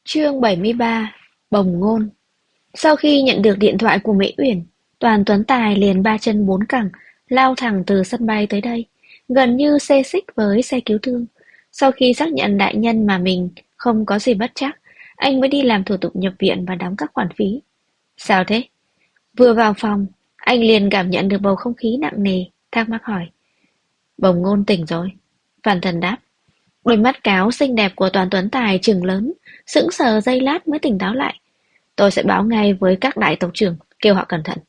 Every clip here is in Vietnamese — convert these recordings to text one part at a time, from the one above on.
Chương 73. Bồng ngôn. Sau khi nhận được điện thoại của Mễ Uyển, Toàn Tuấn Tài liền ba chân bốn cẳng lao thẳng từ sân bay tới đây, gần như xê xích với xe cứu thương. Sau khi xác nhận đại nhân mà mình không có gì bất trắc, anh mới đi làm thủ tục nhập viện và đóng các khoản phí. Sao thế? Vừa vào phòng, anh liền cảm nhận được bầu không khí nặng nề, thắc mắc hỏi. Bồng ngôn tỉnh rồi. Phản Thần đáp. Đôi mắt cáo xinh đẹp của Toàn Tuấn Tài trừng lớn, sững sờ giây lát mới tỉnh táo lại. Tôi sẽ báo ngay với các đại tộc trưởng, kêu họ cẩn thận.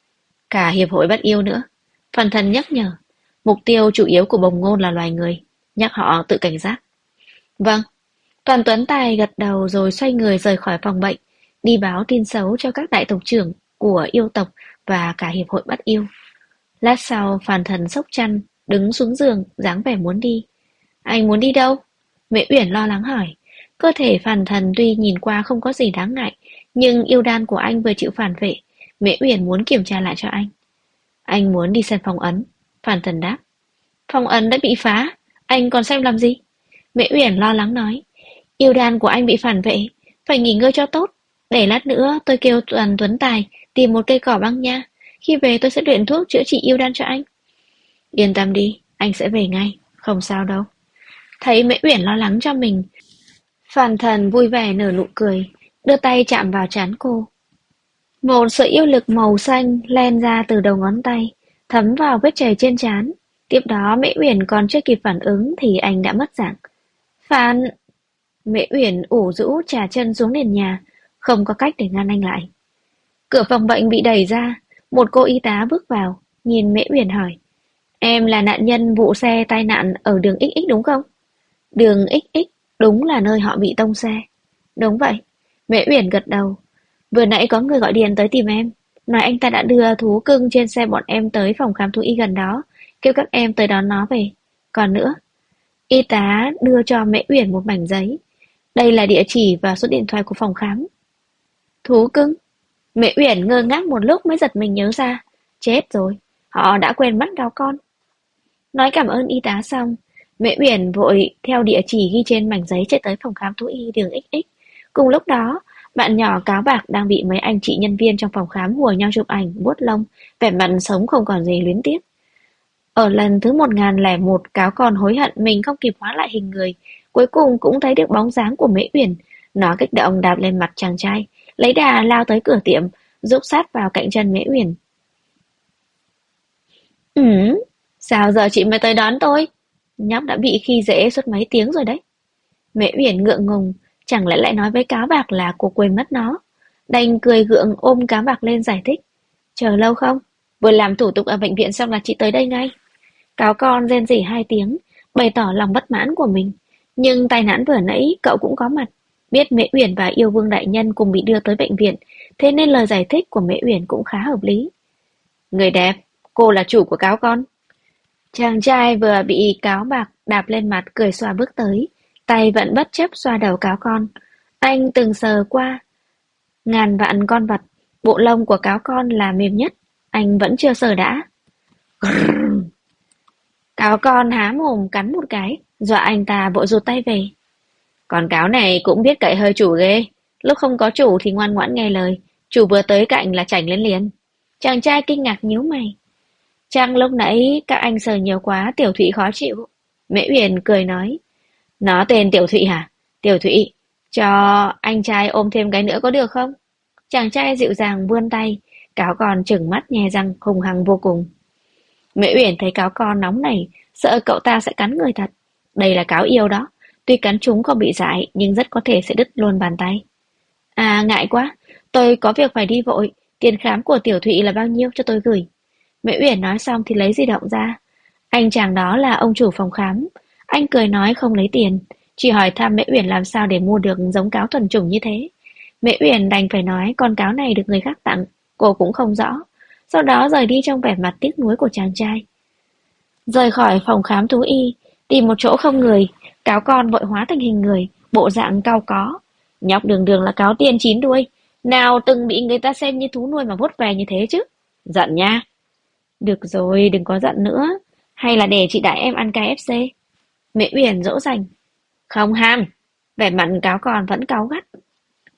Cả hiệp hội bắt yêu nữa. Phần Thần nhắc nhở, mục tiêu chủ yếu của bồng ngôn là loài người, nhắc họ tự cảnh giác. Vâng. Toàn Tuấn Tài gật đầu rồi xoay người rời khỏi phòng bệnh, đi báo tin xấu cho các đại tộc trưởng của yêu tộc và cả hiệp hội bắt yêu. Lát sau, Phàn Thần xốc chăn, đứng xuống giường, dáng vẻ muốn đi. Anh muốn đi đâu? Mễ Uyển lo lắng hỏi. Cơ thể Phàn Thần tuy nhìn qua không có gì đáng ngại, nhưng yêu đan của anh vừa chịu phản vệ. Mễ Uyển muốn kiểm tra lại cho anh. Anh muốn đi xem phong ấn. Phàn Thần đáp. Phong ấn đã bị phá, anh còn xem làm gì? Mễ Uyển lo lắng nói. Yêu đan của anh bị phản vệ, phải nghỉ ngơi cho tốt. Để lát nữa tôi kêu Toàn Tuấn Tài tìm một cây cỏ băng nha. Khi về tôi sẽ luyện thuốc chữa trị yêu đan cho anh. Yên tâm đi, anh sẽ về ngay, không sao đâu. Thấy Mễ Uyển lo lắng cho mình, Phàn Thần vui vẻ nở nụ cười, đưa tay chạm vào trán cô. Một sợi yêu lực màu xanh len ra từ đầu ngón tay, thấm vào vết chảy trên trán. Tiếp đó Mễ Uyển còn chưa kịp phản ứng thì anh đã mất dạng. Phàn... Mễ Uyển ủ rũ trà chân xuống nền nhà, không có cách để ngăn anh lại. Cửa phòng bệnh bị đẩy ra, một cô y tá bước vào, nhìn Mễ Uyển hỏi. Em là nạn nhân vụ xe tai nạn ở đường XX đúng không? Đường XX đúng là nơi họ bị tông xe. Đúng vậy. Mễ Uyển gật đầu. Vừa nãy có người gọi điện tới tìm em, nói anh ta đã đưa thú cưng trên xe bọn em tới phòng khám thú y gần đó, kêu các em tới đón nó về. Còn nữa, y tá đưa cho Mễ Uyển một mảnh giấy. Đây là địa chỉ và số điện thoại của phòng khám. Thú cưng? Mễ Uyển ngơ ngác một lúc mới giật mình nhớ ra. Chết rồi, họ đã quên bắt cáo con. Nói cảm ơn y tá xong, Mễ Uyển vội theo địa chỉ ghi trên mảnh giấy chạy tới phòng khám thú y đường XX. Cùng lúc đó, bạn nhỏ cáo bạc đang bị mấy anh chị nhân viên trong phòng khám hùa nhau chụp ảnh, vuốt lông, vẻ mặt sống không còn gì luyến tiếc. Ở lần thứ 1001, cáo còn hối hận mình không kịp hóa lại hình người, cuối cùng cũng thấy được bóng dáng của Mễ Uyển. Nó kích động đạp lên mặt chàng trai, lấy đà lao tới cửa tiệm, giúp sát vào cạnh chân Mễ Uyển. Ừ, sao giờ chị mới tới đón tôi? Nhóc đã bị khi dễ suốt mấy tiếng rồi đấy. Mễ Uyển ngượng ngùng, chẳng lẽ lại nói với cáo bạc là cô quên mất nó. Đành cười gượng ôm cáo bạc lên giải thích. Chờ lâu không? Vừa làm thủ tục ở bệnh viện xong là chị tới đây ngay. Cáo con rên rỉ 2 tiếng, bày tỏ lòng bất mãn của mình. Nhưng tai nạn vừa nãy cậu cũng có mặt. Biết Mễ Uyển và Yêu Vương đại nhân cùng bị đưa tới bệnh viện, thế nên lời giải thích của Mễ Uyển cũng khá hợp lý. Người đẹp, cô là chủ của cáo con. Chàng trai vừa bị cáo bạc đạp lên mặt cười xòa bước tới, tay vẫn bất chấp xoa đầu cáo con. Anh từng sờ qua ngàn vạn con vật, bộ lông của cáo con là mềm nhất, anh vẫn chưa sờ đã. Cáo con há mồm cắn một cái, dọa anh ta vội rụt tay về. Con cáo này cũng biết cậy hơi chủ ghê, lúc không có chủ thì ngoan ngoãn nghe lời, chủ vừa tới cạnh là chảnh lên liền. Chàng trai kinh ngạc nhíu mày. Chắc lúc nãy các anh sờ nhiều quá Tiểu Thụy khó chịu. Mễ Uyển cười nói. Nó tên Tiểu Thụy hả? Tiểu Thụy, cho anh trai ôm thêm cái nữa có được không? Chàng trai dịu dàng vươn tay, cáo con trừng mắt nhe răng hung hăng vô cùng. Mễ Uyển thấy cáo con nóng này, sợ cậu ta sẽ cắn người thật. Đây là cáo yêu đó, tuy cắn chúng không bị dại nhưng rất có thể sẽ đứt luôn bàn tay. À ngại quá, tôi có việc phải đi vội, tiền khám của Tiểu Thụy là bao nhiêu cho tôi gửi. Mễ Uyển nói xong thì lấy di động ra. Anh chàng đó là ông chủ phòng khám. Anh cười nói không lấy tiền, chỉ hỏi thăm Mễ Uyển làm sao để mua được giống cáo thuần chủng như thế. Mễ Uyển đành phải nói con cáo này được người khác tặng, cô cũng không rõ. Sau đó rời đi trong vẻ mặt tiếc nuối của chàng trai. Rời khỏi phòng khám thú y, tìm một chỗ không người, cáo con vội hóa thành hình người, bộ dạng cau có. Nhóc đường đường là cáo tiên 9 đuôi, nào từng bị người ta xem như thú nuôi mà vuốt về như thế chứ. Giận nha. Được rồi, đừng có giận nữa. Hay là để chị đãi em ăn KFC? Mễ Uyển dỗ dành. Không ham. Vẻ mặt cáo con vẫn cáu gắt.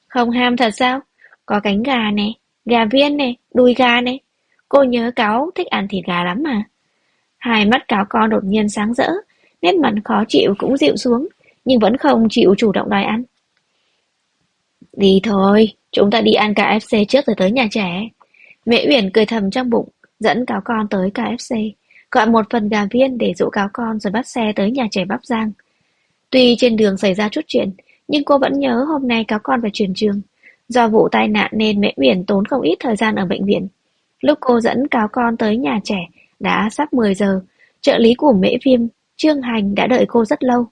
Không ham thật sao? Có cánh gà nè, gà viên nè, đùi gà nè. Cô nhớ Cáo thích ăn thịt gà lắm mà. Hai mắt Cáo con đột nhiên sáng rỡ, nét mặt khó chịu cũng dịu xuống, nhưng vẫn không chịu chủ động đòi ăn. Đi thôi, chúng ta đi ăn KFC trước rồi tới nhà trẻ. Mẹ Uyển cười thầm trong bụng, dẫn Cáo con tới KFC, gọi một phần gà viên để dỗ Cáo con rồi bắt xe tới nhà trẻ Bắc Giang. Tuy trên đường xảy ra chút chuyện, nhưng cô vẫn nhớ hôm nay Cáo con phải chuyển trường. Do vụ tai nạn nên mẹ Uyển tốn không ít thời gian ở bệnh viện. Lúc cô dẫn Cáo con tới nhà trẻ, đã sắp 10 giờ. Trợ lý của Mễ Viêm, Trương Hành đã đợi cô rất lâu.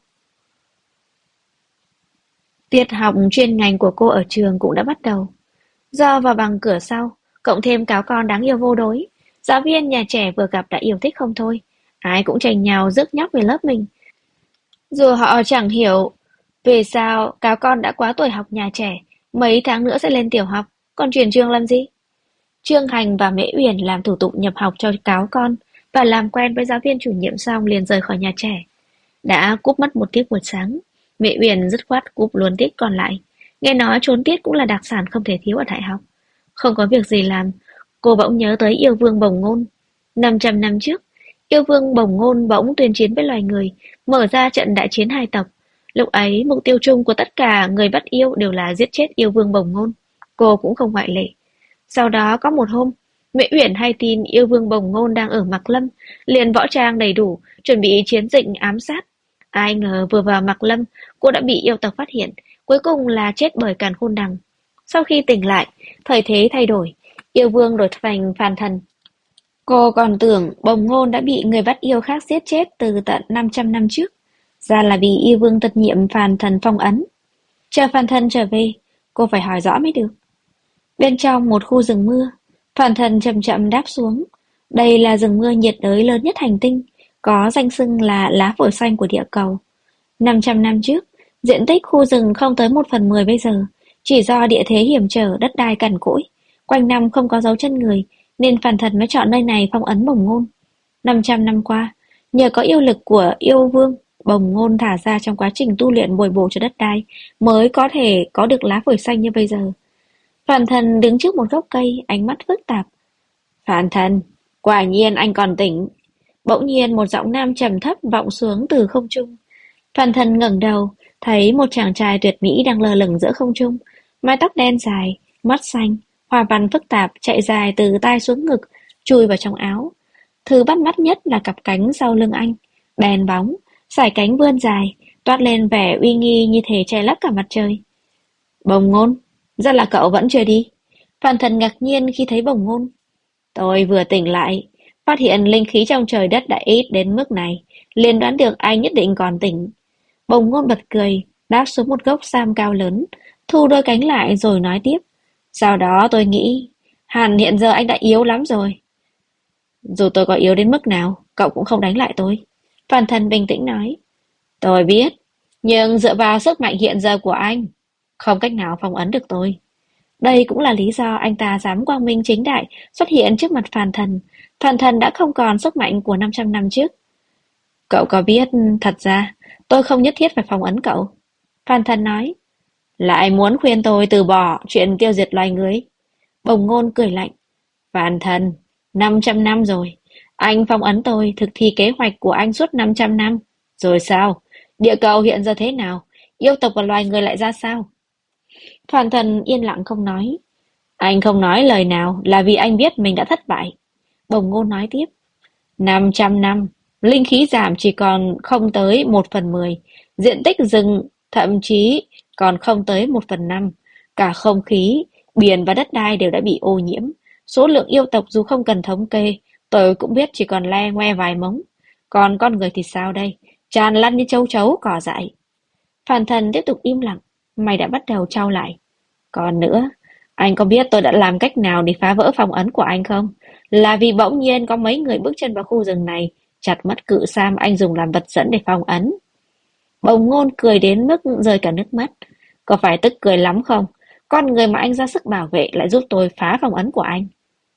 Tiết học chuyên ngành của cô ở trường cũng đã bắt đầu. Do vào bằng cửa sau, cộng thêm Cáo con đáng yêu vô đối, giáo viên nhà trẻ vừa gặp đã yêu thích không thôi. Ai cũng tranh nhau rước nhóc về lớp mình. Dù họ chẳng hiểu vì sao Cáo con đã quá tuổi học nhà trẻ, mấy tháng nữa sẽ lên tiểu học, còn chuyển trường làm gì? Trương Hành và Mễ Uyển làm thủ tục nhập học cho Cáo con và làm quen với giáo viên chủ nhiệm xong liền rời khỏi nhà trẻ. Đã cúp mất một tiết buổi sáng, Mễ Uyển dứt khoát cúp luôn tiết còn lại. Nghe nói trốn tiết cũng là đặc sản không thể thiếu ở đại học. Không có việc gì làm, cô bỗng nhớ tới yêu vương Bồng Ngôn. 500 năm trước, yêu vương Bồng Ngôn bỗng tuyên chiến với loài người, mở ra trận đại chiến hai tộc. Lúc ấy, mục tiêu chung của tất cả người bắt yêu đều là giết chết yêu vương Bồng Ngôn. Cô cũng không ngoại lệ. Sau đó có một hôm, Mễ Uyển hay tin yêu vương Bồng Ngôn đang ở Mạc Lâm, liền võ trang đầy đủ, chuẩn bị chiến dịch ám sát. Ai ngờ vừa vào Mạc Lâm, cô đã bị yêu tộc phát hiện, cuối cùng là chết bởi càn khôn đằng. Sau khi tỉnh lại, thời thế thay đổi, yêu vương đổi thành phàn thần. Cô còn tưởng Bồng Ngôn đã bị người bắt yêu khác giết chết từ tận 500 năm trước. Ra là vì yêu vương tật nhiệm phàn thần phong ấn. Chờ phàn thần trở về, cô phải hỏi rõ mới được. Bên trong một khu rừng mưa, phàn thần chậm chậm đáp xuống. Đây là rừng mưa nhiệt đới lớn nhất hành tinh, có danh xưng là lá phổi xanh của địa cầu. 500 năm trước, diện tích khu rừng không tới 1/10 bây giờ, chỉ do địa thế hiểm trở, đất đai cằn cỗi, quanh năm không có dấu chân người, nên phàn thần mới chọn nơi này phong ấn Bồng Ngôn. 500 năm qua, nhờ có yêu lực của yêu vương, Bồng Ngôn thả ra trong quá trình tu luyện bồi bổ cho đất đai, mới có thể có được lá phổi xanh như bây giờ. Phàn thần đứng trước một gốc cây, ánh mắt phức tạp. Phàn thần, quả nhiên anh còn tỉnh. Bỗng nhiên một giọng nam trầm thấp vọng xuống từ không trung. Phàn thần ngẩng đầu, thấy một chàng trai tuyệt mỹ đang lơ lửng giữa không trung, mái tóc đen dài, mắt xanh, hoa văn phức tạp chạy dài từ tai xuống ngực, chui vào trong áo. Thứ bắt mắt nhất là cặp cánh sau lưng anh, đèn bóng, sải cánh vươn dài, toát lên vẻ uy nghi như thể che lấp cả mặt trời. Bồng Ngôn, ra là cậu vẫn chưa đi. Phàn thần ngạc nhiên khi thấy Bồng Ngôn. Tôi vừa tỉnh lại, phát hiện linh khí trong trời đất đã ít đến mức này, liền đoán được anh nhất định còn tỉnh. Bồng Ngôn bật cười, đáp xuống một gốc sam cao lớn, thu đôi cánh lại rồi nói tiếp. Sau đó tôi nghĩ, hẳn hiện giờ anh đã yếu lắm rồi. Dù tôi có yếu đến mức nào, cậu cũng không đánh lại tôi. Phàn thần bình tĩnh nói. Tôi biết, nhưng dựa vào sức mạnh hiện giờ của anh, không cách nào phong ấn được tôi. Đây cũng là lý do anh ta dám quang minh chính đại xuất hiện trước mặt phàn thần. Phàn thần đã không còn sức mạnh của 500 năm trước. Cậu có biết, thật ra, tôi không nhất thiết phải phong ấn cậu. Phàn thần nói. Lại muốn khuyên tôi từ bỏ chuyện tiêu diệt loài người. Bồng Ngôn cười lạnh. Phàn thần, 500 năm rồi. Anh phong ấn tôi thực thi kế hoạch của anh suốt 500 năm. Rồi sao? Địa cầu hiện giờ thế nào? Yêu tộc và loài người lại ra sao? Phàn thần yên lặng không nói. Anh không nói lời nào là vì anh biết mình đã thất bại. Bồng Ngôn nói tiếp. 500 năm, linh khí giảm chỉ còn không tới 1/10. Diện tích rừng thậm chí còn không tới 1/5. Cả không khí, biển và đất đai đều đã bị ô nhiễm. Số lượng yêu tộc dù không cần thống kê, tôi cũng biết chỉ còn le ngoe vài mống. Còn con người thì sao đây? Tràn lan như châu chấu cỏ dại. Phàn thần tiếp tục im lặng, mày đã bắt đầu trao lại. Còn nữa, anh có biết tôi đã làm cách nào để phá vỡ phong ấn của anh không? Là vì bỗng nhiên có mấy người bước chân vào khu rừng này, chặt mất cự sam anh dùng làm vật dẫn để phong ấn. Bồng Ngôn cười đến mức rơi cả nước mắt. Có phải tức cười lắm không? Con người mà anh ra sức bảo vệ lại giúp tôi phá phong ấn của anh.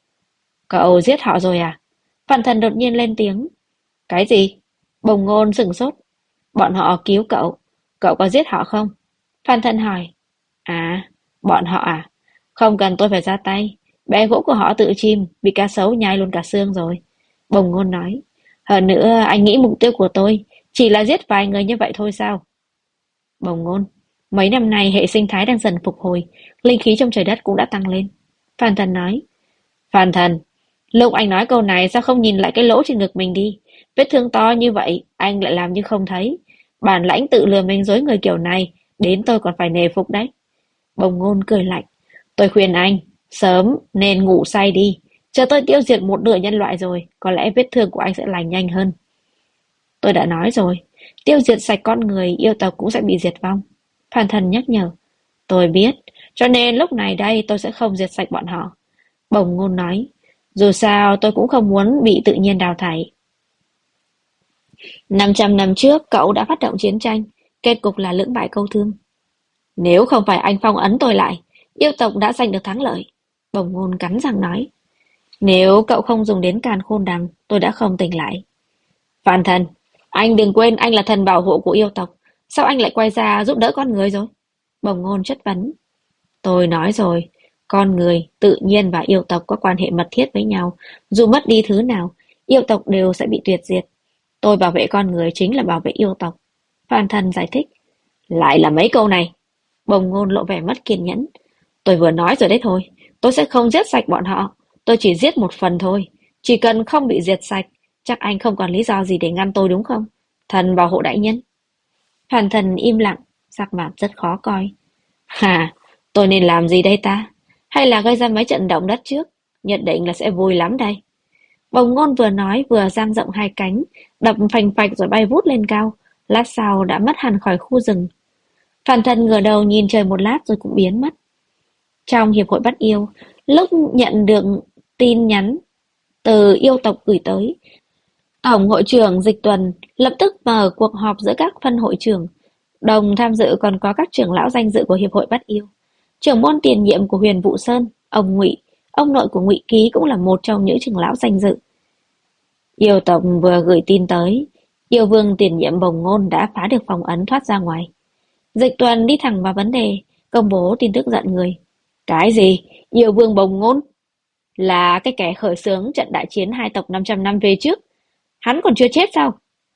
Cậu giết họ rồi à? Phàn thần đột nhiên lên tiếng. Cái gì? Bồng Ngôn sửng sốt. Bọn họ cứu cậu. Cậu có giết họ không? Phàn thần hỏi. À, Bọn họ à? Không cần tôi phải ra tay. Bè gỗ của họ tự chìm, bị cá sấu nhai luôn cả xương rồi. Bồng ngôn nói. Hơn nữa, anh nghĩ mục tiêu của tôi chỉ là giết vài người như vậy thôi sao? Bồng ngôn. Mấy năm nay hệ sinh thái đang dần phục hồi, linh khí trong trời đất cũng đã tăng lên. Phan Thần nói. Phan Thần, lúc anh nói câu này sao không nhìn lại cái lỗ trên ngực mình đi? Vết thương to như vậy, anh lại làm như không thấy. Bản lãnh tự lừa mình dối người kiểu này, đến tôi còn phải nề phục đấy. Bồng ngôn cười lạnh. Tôi khuyên anh, sớm nên ngủ say đi. Chờ tôi tiêu diệt một nửa nhân loại rồi, có lẽ vết thương của anh sẽ lành nhanh hơn. Tôi đã nói rồi, tiêu diệt sạch con người, yêu tộc cũng sẽ bị diệt vong. Phan Thần nhắc nhở. Tôi biết, cho nên lúc này đây tôi sẽ không diệt sạch bọn họ. Bồng ngôn nói. Dù sao tôi cũng không muốn bị tự nhiên đào thải. 500 năm trước cậu đã phát động chiến tranh, kết cục là lưỡng bại câu thương. Nếu không phải anh phong ấn tôi lại, yêu tộc đã giành được thắng lợi. Bồng ngôn cắn răng nói. Nếu cậu không dùng đến càn khôn đằng, tôi đã không tỉnh lại. Phan Thần, anh đừng quên anh là thần bảo hộ của yêu tộc. Sao anh lại quay ra giúp đỡ con người rồi? Bồng ngôn chất vấn. Tôi nói rồi, con người, tự nhiên và yêu tộc có quan hệ mật thiết với nhau. Dù mất đi thứ nào, yêu tộc đều sẽ bị tuyệt diệt. Tôi bảo vệ con người chính là bảo vệ yêu tộc. Phan Thần giải thích. Lại là mấy câu này. Bồng ngôn lộ vẻ mất kiên nhẫn. Tôi vừa nói rồi đấy thôi. Tôi sẽ không giết sạch bọn họ. Tôi chỉ giết một phần thôi. Chỉ cần không bị diệt sạch, chắc anh không còn lý do gì để ngăn tôi đúng không? Thần bảo hộ đại nhân. Phan Thần im lặng, sắc mặt rất khó coi. Hà, tôi nên làm gì đây ta? Hay là gây ra mấy trận động đất trước? Nhất định là sẽ vui lắm đây. Bồng ngôn vừa nói vừa dang rộng hai cánh, đập phành phạch rồi bay vút lên cao. Lát sau đã mất hẳn khỏi khu rừng. Phan Thần ngửa đầu nhìn trời một lát rồi cũng biến mất. Trong hiệp hội bắt yêu, lúc nhận được tin nhắn từ yêu tộc gửi tới, Tổng hội trưởng Dịch Tuần lập tức mở cuộc họp giữa các phân hội trưởng. Đồng tham dự còn có các trưởng lão danh dự của hiệp hội bắt yêu. Trưởng môn tiền nhiệm của Huyền Vũ Sơn, ông Ngụy, ông nội của Ngụy Ký cũng là một trong những trưởng lão danh dự. Yêu tộc vừa gửi tin tới, yêu vương tiền nhiệm Bồng Ngôn đã phá được phong ấn thoát ra ngoài. Dịch Tuần đi thẳng vào vấn đề, công bố tin tức giận người. Cái gì? Yêu vương Bồng Ngôn? Là cái kẻ khởi xướng trận đại chiến hai tộc 500 năm về trước. Hắn còn chưa chết sao?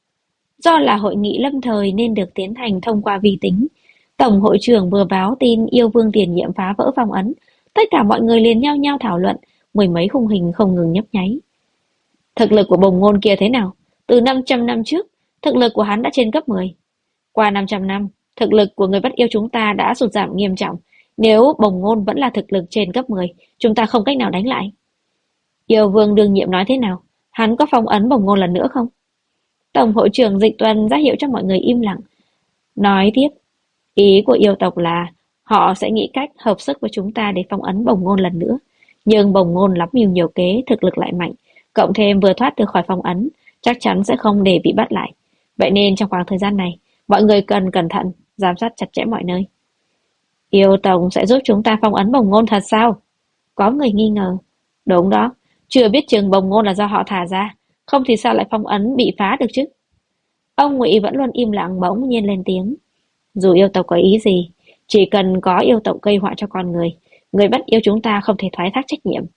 Do là hội nghị lâm thời nên được tiến hành thông qua vi tính. Tổng hội trưởng vừa báo tin yêu vương tiền nhiệm phá vỡ phong ấn. Tất cả mọi người liền nhau nhau thảo luận, mười mấy khung hình không ngừng nhấp nháy. Thực lực của Bồng Ngôn kia thế nào? Từ 500 năm trước, thực lực của hắn đã trên gấp 10. Qua 500 năm, thực lực của người bắt yêu chúng ta đã sụt giảm nghiêm trọng. Nếu Bồng Ngôn vẫn là thực lực trên gấp 10, chúng ta không cách nào đánh lại. Yêu vương đương nhiệm nói thế nào? Hắn có phong ấn Bồng Ngôn lần nữa không? Tổng hội trưởng Dịch Tuần ra hiệu cho mọi người im lặng. Nói tiếp, ý của yêu tộc là họ sẽ nghĩ cách hợp sức với chúng ta để phong ấn Bồng Ngôn lần nữa. Nhưng Bồng Ngôn lắm mưu nhiều kế, thực lực lại mạnh, cộng thêm vừa thoát được khỏi phong ấn, chắc chắn sẽ không để bị bắt lại. Vậy nên trong khoảng thời gian này, mọi người cần cẩn thận, giám sát chặt chẽ mọi nơi. Yêu tộc sẽ giúp chúng ta phong ấn Bồng Ngôn thật sao? Có người nghi ngờ. Đúng đó, chưa biết chừng Bồng Ngôn là do họ thả ra, không thì sao lại phong ấn bị phá được chứ? Ông Ngụy vẫn luôn im lặng bỗng nhiên lên tiếng. Dù yêu tộc có ý gì, chỉ cần có yêu tộc gây họa cho con người bắt yêu chúng ta không thể thoái thác trách nhiệm.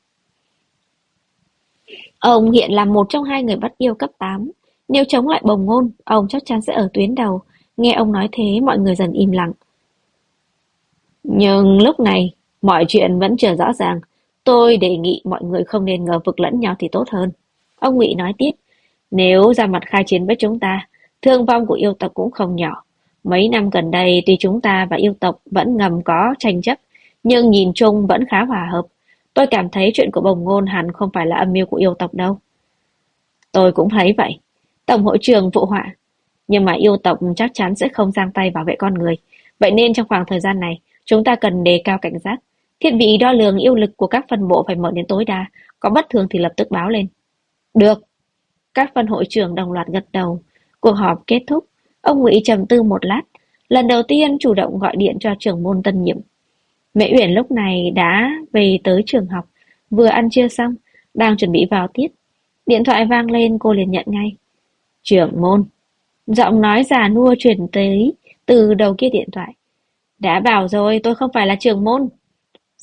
Ông hiện là một trong hai người bắt yêu cấp 8. Nếu chống lại Bồng Ngôn, ông chắc chắn sẽ ở tuyến đầu. Nghe ông nói thế, mọi người dần im lặng. Nhưng lúc này, mọi chuyện vẫn chưa rõ ràng. Tôi đề nghị mọi người không nên ngờ vực lẫn nhau thì tốt hơn. Ông Ngụy nói tiếp, nếu ra mặt khai chiến với chúng ta, thương vong của yêu tộc cũng không nhỏ. Mấy năm gần đây, tuy chúng ta và yêu tộc vẫn ngầm có tranh chấp, nhưng nhìn chung vẫn khá hòa hợp. Tôi cảm thấy chuyện của Bồng Ngôn hẳn không phải là âm mưu của yêu tộc đâu. Tôi cũng thấy vậy. Tổng hội trưởng phụ họa. Nhưng mà yêu tộc chắc chắn sẽ không giang tay bảo vệ con người. Vậy nên trong khoảng thời gian này, chúng ta cần đề cao cảnh giác. Thiết bị đo lường yêu lực của các phân bộ phải mở đến tối đa. Có bất thường thì lập tức báo lên. Được. Các phân hội trưởng đồng loạt gật đầu. Cuộc họp kết thúc. Ông Ngụy trầm tư một lát. Lần đầu tiên chủ động gọi điện cho trưởng môn tân nhiệm. Mễ Uyển lúc này đã về tới trường học. Vừa ăn trưa xong, đang chuẩn bị vào tiết. Điện thoại vang lên cô liền nhận ngay. Trưởng môn. Giọng nói già nua truyền tới từ đầu kia điện thoại. Đã bảo rồi tôi không phải là trưởng môn.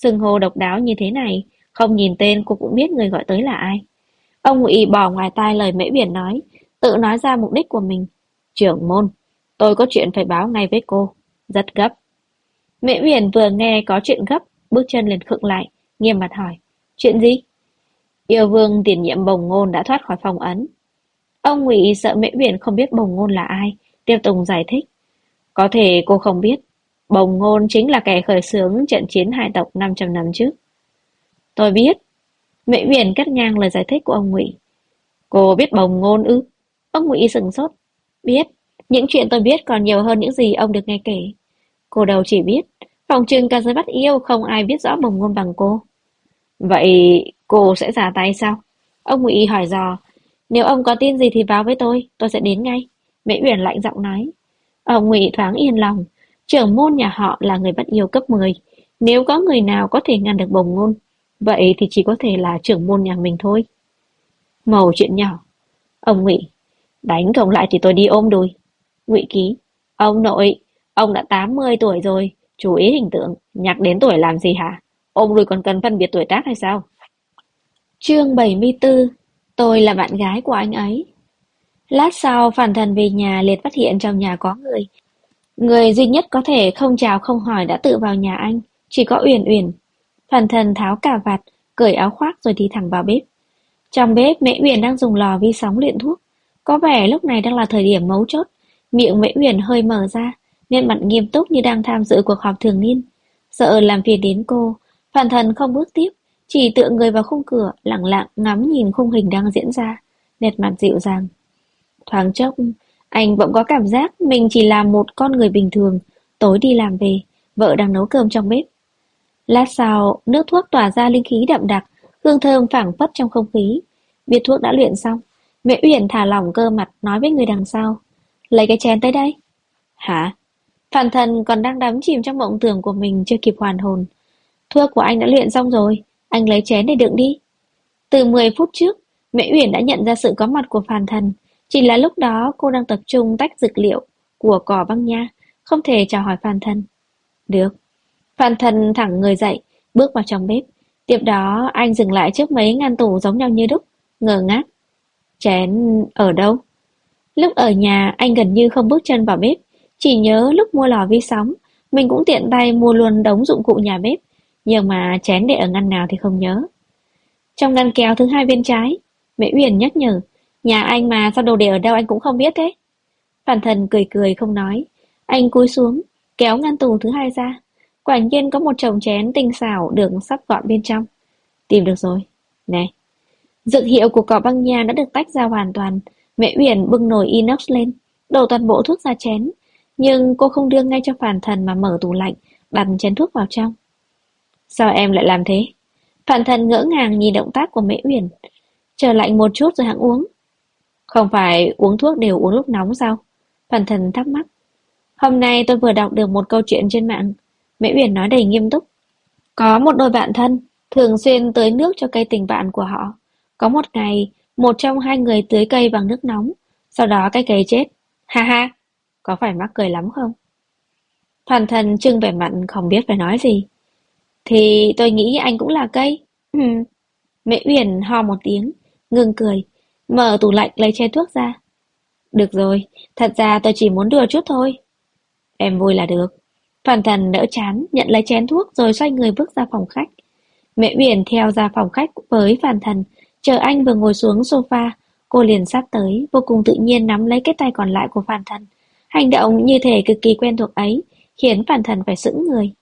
Xưng hô độc đáo như thế này, không nhìn tên cô cũng biết người gọi tới là ai. Ông Ngụy bỏ ngoài tai lời Mễ Uyển nói, tự nói ra mục đích của mình. Trưởng môn, tôi có chuyện phải báo ngay với cô, rất gấp. Mễ Uyển vừa nghe có chuyện gấp, bước chân liền khựng lại, nghiêm mặt hỏi, chuyện gì? Yêu vương tiền nhiệm Bồng Ngôn đã thoát khỏi phòng ấn. Ông Ngụy sợ Mễ Uyển không biết Bồng Ngôn là ai, tiếp tục giải thích. Có thể cô không biết, Bồng Ngôn chính là kẻ khởi xướng trận chiến hai tộc 500 năm trước. Tôi biết. Mễ Uyển cắt ngang lời giải thích của ông Ngụy. Cô biết Bồng Ngôn ư? Ông Ngụy sững sốt. Biết, những chuyện tôi biết còn nhiều hơn những gì ông được nghe kể. Cô đâu chỉ biết, phòng trừng cả giới bắt yêu không ai biết rõ Bồng Ngôn bằng cô. Vậy cô sẽ ra tay sao? Ông Ngụy hỏi dò. Nếu ông có tin gì thì báo với tôi sẽ đến ngay. Mễ Uyển lạnh giọng nói. Ông Ngụy thoáng yên lòng. Trưởng môn nhà họ là người bắt yêu cấp 10. Nếu có người nào có thể ngăn được Bồng Ngôn, vậy thì chỉ có thể là trưởng môn nhà mình thôi. Mẩu chuyện nhỏ. Ông Ngụy, đánh không lại thì tôi đi ôm đùi. Ngụy Ký, ông nội, ông đã 80 tuổi rồi, chú ý hình tượng, nhắc đến tuổi làm gì hả? Ôm đùi còn cần phân biệt tuổi tác hay sao? Chương 74. Tôi là bạn gái của anh ấy. Lát sau Phản Thần về nhà liền phát hiện trong nhà có người. Người duy nhất có thể không chào không hỏi đã tự vào nhà anh, chỉ có Uyển Uyển. Phản Thần tháo cà vạt, cởi áo khoác rồi đi thẳng vào bếp. Trong bếp, Mễ Uyển đang dùng lò vi sóng luyện thuốc. Có vẻ lúc này đang là thời điểm mấu chốt. Miệng Mễ Uyển hơi mở ra, nên mặt nghiêm túc như đang tham dự cuộc họp thường niên. Sợ làm phiền đến cô, Phản Thần không bước tiếp, chỉ tựa người vào khung cửa, lặng lặng ngắm nhìn khung hình đang diễn ra, nét mặt dịu dàng. Thoáng chốc, anh bỗng có cảm giác mình chỉ là một con người bình thường, tối đi làm về, vợ đang nấu cơm trong bếp. Lát sau, nước thuốc tỏa ra linh khí đậm đặc, hương thơm phảng phất trong không khí. Biết thuốc đã luyện xong, Mẹ Uyển thả lỏng cơ mặt nói với người đằng sau. Lấy cái chén tới đây. Hả? Phản Thần còn đang đắm chìm trong mộng tưởng của mình chưa kịp hoàn hồn. Thuốc của anh đã luyện xong rồi, anh lấy chén để đựng đi. Từ 10 phút trước, Mẹ Uyển đã nhận ra sự có mặt của Phản Thần. Chỉ là lúc đó cô đang tập trung tách dược liệu của cỏ băng nha, không thể chào hỏi Phản Thần. Được. Phản Thần thẳng người dậy, bước vào trong bếp. Tiếp đó anh dừng lại trước mấy ngăn tủ giống nhau như đúc, ngơ ngác. Chén ở đâu? Lúc ở nhà anh gần như không bước chân vào bếp, chỉ nhớ lúc mua lò vi sóng, mình cũng tiện tay mua luôn đống dụng cụ nhà bếp, nhưng mà chén để ở ngăn nào thì không nhớ. Trong ngăn kéo thứ hai bên trái, Mẹ Uyển nhắc nhở, nhà anh mà sao đồ để ở đâu anh cũng không biết thế. Phản Thần cười cười không nói, anh cúi xuống, kéo ngăn tủ thứ hai ra. Quả nhiên có một chồng chén tinh xảo được sắp gọn bên trong. Tìm được rồi. Này, dược hiệu của cỏ băng nha đã được tách ra hoàn toàn. Mẹ Uyển bưng nồi inox lên, đổ toàn bộ thuốc ra chén. Nhưng cô không đưa ngay cho Phản Thần mà mở tủ lạnh, đặt chén thuốc vào trong. Sao em lại làm thế? Phản Thần ngỡ ngàng nhìn động tác của Mẹ Uyển. Chờ lạnh một chút rồi hãng uống. Không phải uống thuốc đều uống lúc nóng sao? Phản Thần thắc mắc. Hôm nay tôi vừa đọc được một câu chuyện trên mạng. Mẹ Uyển nói đầy nghiêm túc. Có một đôi bạn thân, thường xuyên tưới nước cho cây tình bạn của họ. Có một ngày, một trong hai người tưới cây bằng nước nóng, sau đó cái cây chết. Ha ha, có phải mắc cười lắm không? Phản Thần trưng vẻ mặt không biết phải nói gì. Thì tôi nghĩ anh cũng là cây. Mẹ Uyển ho một tiếng, ngừng cười, mở tủ lạnh lấy chai thuốc ra. Được rồi, thật ra tôi chỉ muốn đùa chút thôi. Em vui là được. Phản Thần đỡ chán, nhận lấy chén thuốc rồi xoay người bước ra phòng khách. Mẹ Uyển theo ra phòng khách với Phản Thần, chờ anh vừa ngồi xuống sofa, cô liền sát tới, vô cùng tự nhiên nắm lấy cái tay còn lại của Phản Thần. Hành động như thể cực kỳ quen thuộc ấy, khiến Phản Thần phải sững người.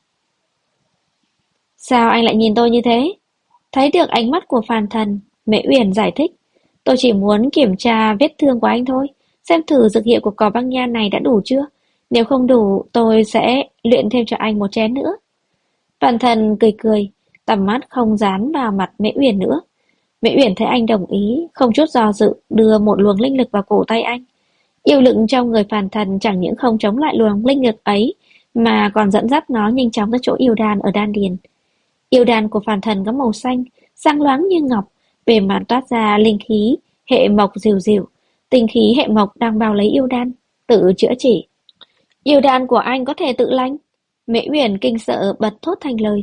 Sao anh lại nhìn tôi như thế? Thấy được ánh mắt của Phản Thần, Mẹ Uyển giải thích. Tôi chỉ muốn kiểm tra vết thương của anh thôi, xem thử dược hiệu của cỏ băng nha này đã đủ chưa. Nếu không đủ, tôi sẽ luyện thêm cho anh một chén nữa. Phản Thần cười cười, tầm mắt không dán vào mặt Mễ Uyển nữa. Mễ Uyển thấy anh đồng ý, không chút do dự, đưa một luồng linh lực vào cổ tay anh. Yêu lực trong người Phản Thần chẳng những không chống lại luồng linh lực ấy, mà còn dẫn dắt nó nhanh chóng tới chỗ yêu đan ở đan điền. Yêu đan của Phản Thần có màu xanh, sáng loáng như ngọc, bề mặt toát ra linh khí hệ mộc dịu dịu, tinh khí hệ mộc đang bao lấy yêu đan, tự chữa trị. Yêu đan của anh có thể tự lành. Mễ Uyển kinh sợ bật thốt thành lời.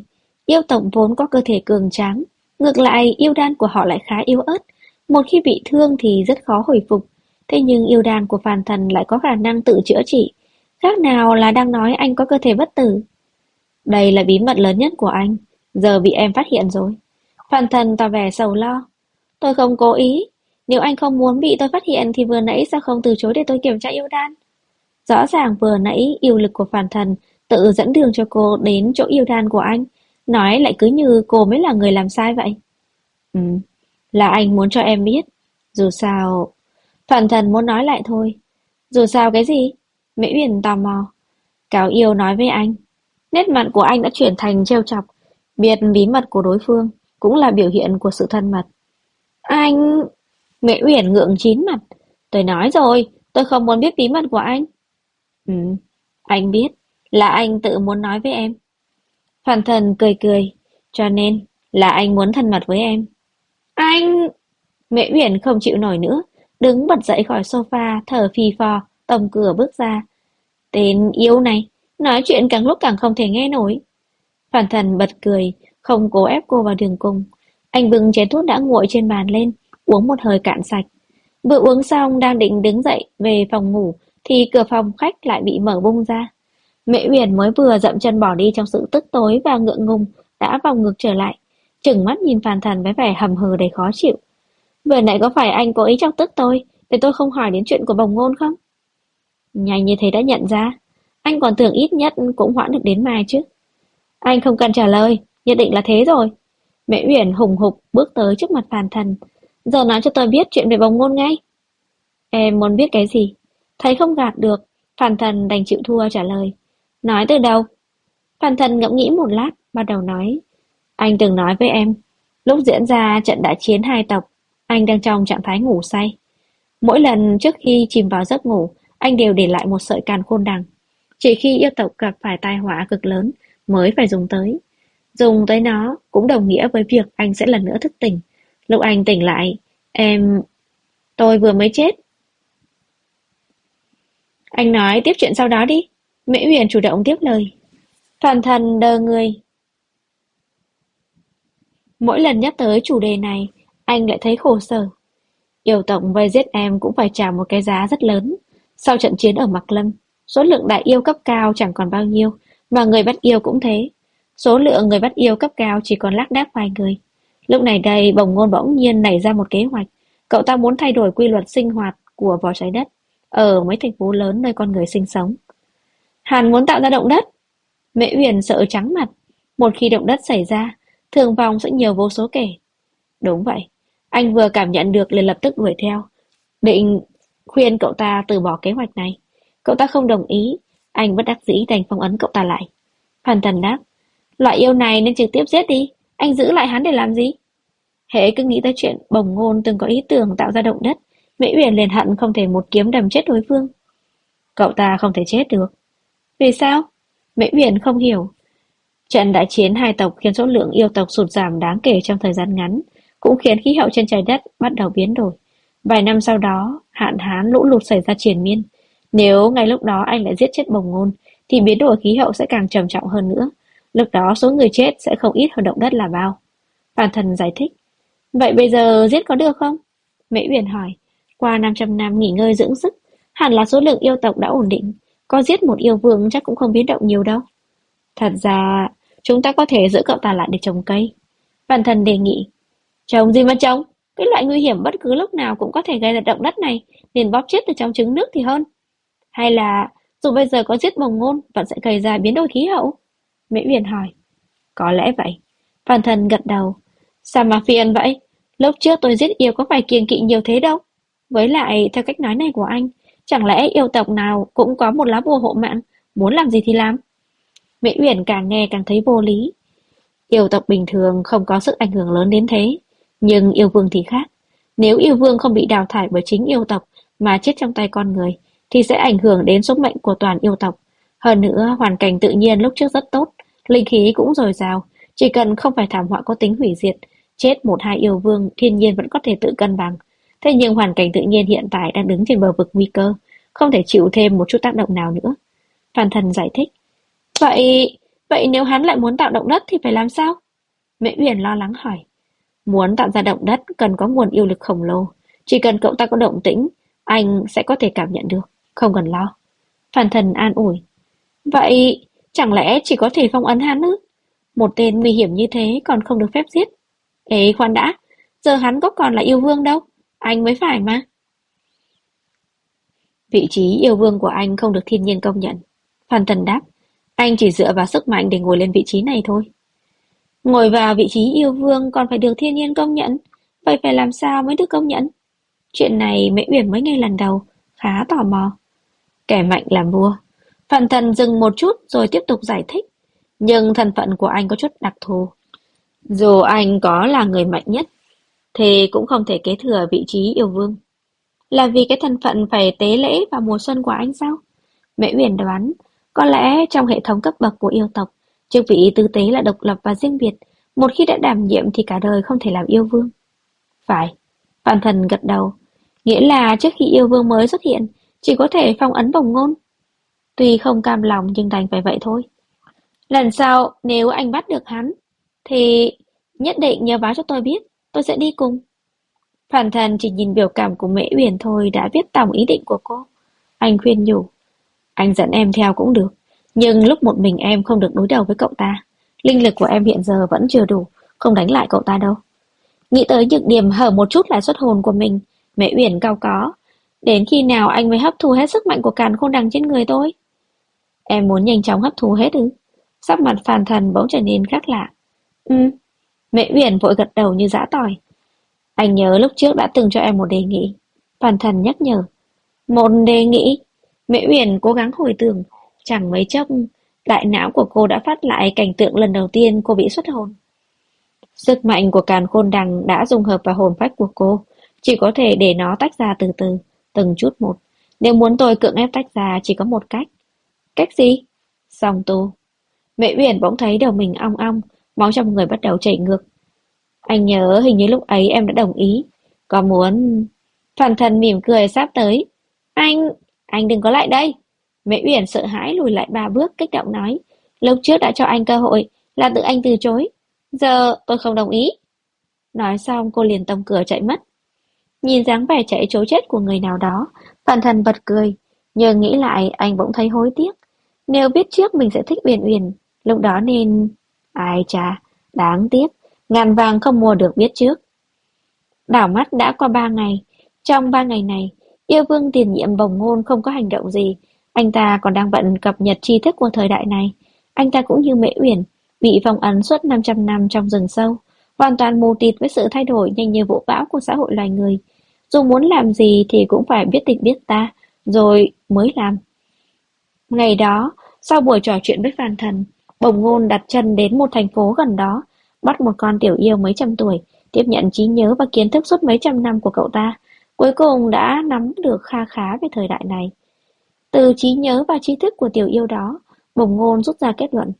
Yêu tộc vốn có cơ thể cường tráng, ngược lại yêu đan của họ lại khá yếu ớt, một khi bị thương thì rất khó hồi phục. Thế nhưng yêu đan của phàm thần lại có khả năng tự chữa trị, khác nào là đang nói anh có cơ thể bất tử. Đây là bí mật lớn nhất của anh, giờ bị em phát hiện rồi. Phàm thần tỏ vẻ sầu lo. Tôi không cố ý, nếu anh không muốn bị tôi phát hiện thì vừa nãy sao không từ chối để tôi kiểm tra yêu đan? Rõ ràng vừa nãy yêu lực của phàm thần tự dẫn đường cho cô đến chỗ yêu đan của anh, nói lại cứ như cô mới là người làm sai vậy. Ừ, là anh muốn cho em biết. Dù sao... Phàm thần muốn nói lại thôi. Dù sao cái gì? Mễ Uyển tò mò. Cáo yêu nói với anh. Nét mặt của anh đã chuyển thành trêu chọc. Biết bí mật của đối phương cũng là biểu hiện của sự thân mật. Anh... Mễ Uyển ngượng chín mặt. Tôi nói rồi, tôi không muốn biết bí mật của anh. Ừ, anh biết. Là anh tự muốn nói với em. Phàm thần cười cười. Cho nên là anh muốn thân mật với em. Anh... Mễ Uyển không chịu nổi nữa, đứng bật dậy khỏi sofa, thở phì phò, tông cửa bước ra. Tên yêu này, nói chuyện càng lúc càng không thể nghe nổi. Phản thần bật cười, không cố ép cô vào đường cùng. Anh bưng chén thuốc đã nguội trên bàn lên, uống một hơi cạn sạch. Vừa uống xong đang định đứng dậy về phòng ngủ, thì cửa phòng khách lại bị mở bung ra. Mễ Uyển mới vừa dậm chân bỏ đi trong sự tức tối và ngượng ngùng, đã vòng ngược trở lại, trừng mắt nhìn Phàn Thần với vẻ hầm hừ đầy khó chịu. Vừa nãy có phải anh cố ý chọc tức tôi, để tôi không hỏi đến chuyện của Bồng Ngôn không? Nhanh như thế đã nhận ra, anh còn tưởng ít nhất cũng hoãn được đến mai chứ. Anh không cần trả lời, nhất định là thế rồi. Mễ Uyển hùng hục bước tới trước mặt Phàn Thần. Giờ nói cho tôi biết chuyện về Bồng Ngôn ngay. Em muốn biết cái gì? Thấy không gạt được, Phàn Thần đành chịu thua trả lời. Nói từ đầu. Phàn Thần ngẫm nghĩ một lát, bắt đầu nói. Anh từng nói với em, lúc diễn ra trận đại chiến hai tộc, anh đang trong trạng thái ngủ say. Mỗi lần trước khi chìm vào giấc ngủ, anh đều để lại một sợi càn khôn đằng. Chỉ khi yêu tộc gặp phải tai họa cực lớn mới phải dùng tới. Dùng tới nó cũng đồng nghĩa với việc anh sẽ lần nữa thức tỉnh. Lúc anh tỉnh lại, tôi vừa mới chết. Anh nói tiếp chuyện sau đó đi. Mễ Uyển chủ động tiếp lời. Phàn Thần đờ người. Mỗi lần nhắc tới chủ đề này, anh lại thấy khổ sở. Yêu tộc vây giết em cũng phải trả một cái giá rất lớn. Sau trận chiến ở Mạc Lâm, số lượng đại yêu cấp cao chẳng còn bao nhiêu, mà người bắt yêu cũng thế. Số lượng người bắt yêu cấp cao chỉ còn lác đác vài người. Lúc này đây, Bồng Ngôn bỗng nhiên nảy ra một kế hoạch. Cậu ta muốn thay đổi quy luật sinh hoạt của vỏ trái đất ở mấy thành phố lớn nơi con người sinh sống. Hàn muốn tạo ra động đất. Mễ Uyển sợ trắng mặt. Một khi động đất xảy ra, thương vong sẽ nhiều vô số kể. Đúng vậy. Anh vừa cảm nhận được liền lập tức đuổi theo. Định khuyên cậu ta từ bỏ kế hoạch này. Cậu ta không đồng ý. Anh bất đắc dĩ đành phong ấn cậu ta lại. Phan Thần đáp. Loại yêu này nên trực tiếp giết đi. Anh giữ lại hắn để làm gì? Hễ cứ nghĩ tới chuyện Bồng Ngôn từng có ý tưởng tạo ra động đất, Mễ Uyển liền hận không thể một kiếm đâm chết đối phương. Cậu ta không thể chết được. Vì sao? Mễ Uyển không hiểu. Trận đại chiến hai tộc khiến số lượng yêu tộc sụt giảm đáng kể trong thời gian ngắn, cũng khiến khí hậu trên trái đất bắt đầu biến đổi. Vài năm sau đó, hạn hán lũ lụt xảy ra triền miên. Nếu ngay lúc đó anh lại giết chết Bồng Ngôn, thì biến đổi khí hậu sẽ càng trầm trọng hơn nữa. Lúc đó số người chết sẽ không ít hơn động đất là bao. Bản thân giải thích. Vậy bây giờ giết có được không? Mễ Uyển hỏi. Qua 500 năm nghỉ ngơi dưỡng sức, hẳn là số lượng yêu tộc đã ổn định. Có giết một yêu vương chắc cũng không biến động nhiều đâu. Thật ra, chúng ta có thể giữ cậu ta lại để trồng cây. Bản thân đề nghị. Trồng gì mà trồng? Cái loại nguy hiểm bất cứ lúc nào cũng có thể gây ra động đất này, nên bóp chết từ trong trứng nước thì hơn. Hay là, dù bây giờ có giết Bồng Ngôn, vẫn sẽ gây ra biến đổi khí hậu? Mễ Uyển hỏi. Có lẽ vậy. Bản thân gật đầu. Sao mà phiền vậy? Lúc trước tôi giết yêu có phải kiêng kỵ nhiều thế đâu. Với lại, theo cách nói này của anh, chẳng lẽ yêu tộc nào cũng có một lá bùa hộ mạng, muốn làm gì thì làm? Mễ Uyển càng nghe càng thấy vô lý. Yêu tộc bình thường không có sức ảnh hưởng lớn đến thế, nhưng yêu vương thì khác. Nếu yêu vương không bị đào thải bởi chính yêu tộc mà chết trong tay con người, thì sẽ ảnh hưởng đến số mệnh của toàn yêu tộc. Hơn nữa, hoàn cảnh tự nhiên lúc trước rất tốt, linh khí cũng dồi dào, chỉ cần không phải thảm họa có tính hủy diệt, chết một hai yêu vương, thiên nhiên vẫn có thể tự cân bằng. Thế nhưng hoàn cảnh tự nhiên hiện tại đang đứng trên bờ vực nguy cơ, không thể chịu thêm một chút tác động nào nữa. Phan Thần giải thích. Vậy Vậy nếu hắn lại muốn tạo động đất thì phải làm sao? Mễ Uyển lo lắng hỏi. Muốn tạo ra động đất cần có nguồn yêu lực khổng lồ. Chỉ cần cậu ta có động tĩnh, anh sẽ có thể cảm nhận được. Không cần lo. Phan Thần an ủi. Vậy chẳng lẽ chỉ có thể phong ấn hắn ư? Một tên nguy hiểm như thế còn không được phép giết. Ê khoan đã, giờ hắn có còn là yêu vương đâu. Anh mới phải mà. Vị trí yêu vương của anh không được thiên nhiên công nhận. Phan Thần đáp. Anh chỉ dựa vào sức mạnh để ngồi lên vị trí này thôi. Ngồi vào vị trí yêu vương còn phải được thiên nhiên công nhận. Vậy phải làm sao mới được công nhận? Chuyện này Mễ Uyển mới nghe lần đầu, khá tò mò. Kẻ mạnh làm vua. Phan Thần dừng một chút rồi tiếp tục giải thích. Nhưng thân phận của anh có chút đặc thù. Dù anh có là người mạnh nhất, thì cũng không thể kế thừa vị trí yêu vương. Là vì cái thân phận phải tế lễ vào mùa xuân của anh sao? Mễ Uyển đoán, có lẽ trong hệ thống cấp bậc của yêu tộc, chức vị tư tế là độc lập và riêng biệt, một khi đã đảm nhiệm thì cả đời không thể làm yêu vương. Phải, Phan Thần gật đầu, nghĩa là trước khi yêu vương mới xuất hiện, chỉ có thể phong ấn Bồng Ngôn. Tuy không cam lòng nhưng đành phải vậy thôi. Lần sau nếu anh bắt được hắn, thì nhất định nhớ báo cho tôi biết, tôi sẽ đi cùng. Phan Thần chỉ nhìn biểu cảm của Mễ Uyển thôi đã biết tòng ý định của cô. Anh khuyên nhủ, anh dẫn em theo cũng được, nhưng lúc một mình em không được đối đầu với cậu ta. Linh lực của em hiện giờ vẫn chưa đủ, không đánh lại cậu ta đâu. Nghĩ tới nhược điểm hở một chút là xuất hồn của mình, Mễ Uyển cau có. Đến khi nào anh mới hấp thu hết sức mạnh của càn khôn đằng trên người tôi? Em muốn nhanh chóng hấp thu hết ư? Sắc mặt Phan Thần bỗng trở nên khác lạ. Mễ Uyển vội gật đầu như giã tỏi. Anh nhớ lúc trước đã từng cho em một đề nghị. Phan Thần nhắc nhở. Một đề nghị? Mễ Uyển cố gắng hồi tưởng, chẳng mấy chốc, đại não của cô đã phát lại cảnh tượng lần đầu tiên cô bị xuất hồn. Sức mạnh của càn khôn đằng đã dung hợp vào hồn phách của cô, chỉ có thể để nó tách ra từ từ, từng chút một. Nếu muốn tôi cưỡng ép tách ra chỉ có một cách. Cách gì? Song tu. Mễ Uyển bỗng thấy đầu mình ong ong, máu trong người bắt đầu chảy ngược. Anh nhớ hình như lúc ấy em đã đồng ý. Có muốn... Phan Thần mỉm cười sắp tới. Anh đừng có lại đây. Mễ Uyển sợ hãi lùi lại 3 bước kích động nói. Lúc trước đã cho anh cơ hội, là tự anh từ chối. Giờ tôi không đồng ý. Nói xong cô liền tông cửa chạy mất. Nhìn dáng vẻ chạy trối chết của người nào đó, Phan Thần bật cười. Nhưng nghĩ lại anh bỗng thấy hối tiếc. Nếu biết trước mình sẽ thích Uyển Uyển, lúc đó nên... Ai chà, đáng tiếc. Ngàn vàng không mua được biết trước. Đảo mắt đã qua 3 ngày. Trong 3 ngày này, yêu vương tiền nhiệm Bồng Ngôn không có hành động gì. Anh ta còn đang bận cập nhật tri thức của thời đại này. Anh ta cũng như Mễ Uyển, bị phong ấn suốt 500 năm trong rừng sâu, hoàn toàn mù tịt với sự thay đổi nhanh như vũ bão của xã hội loài người. Dù muốn làm gì thì cũng phải biết tịch biết ta, rồi mới làm. Ngày đó, sau buổi trò chuyện với Phan Thần, Bồng Ngôn đặt chân đến một thành phố gần đó, bắt một con tiểu yêu mấy trăm tuổi, tiếp nhận trí nhớ và kiến thức suốt mấy trăm năm của cậu ta, cuối cùng đã nắm được kha khá về thời đại này. Từ trí nhớ và tri thức của tiểu yêu đó, Bồng Ngôn rút ra kết luận.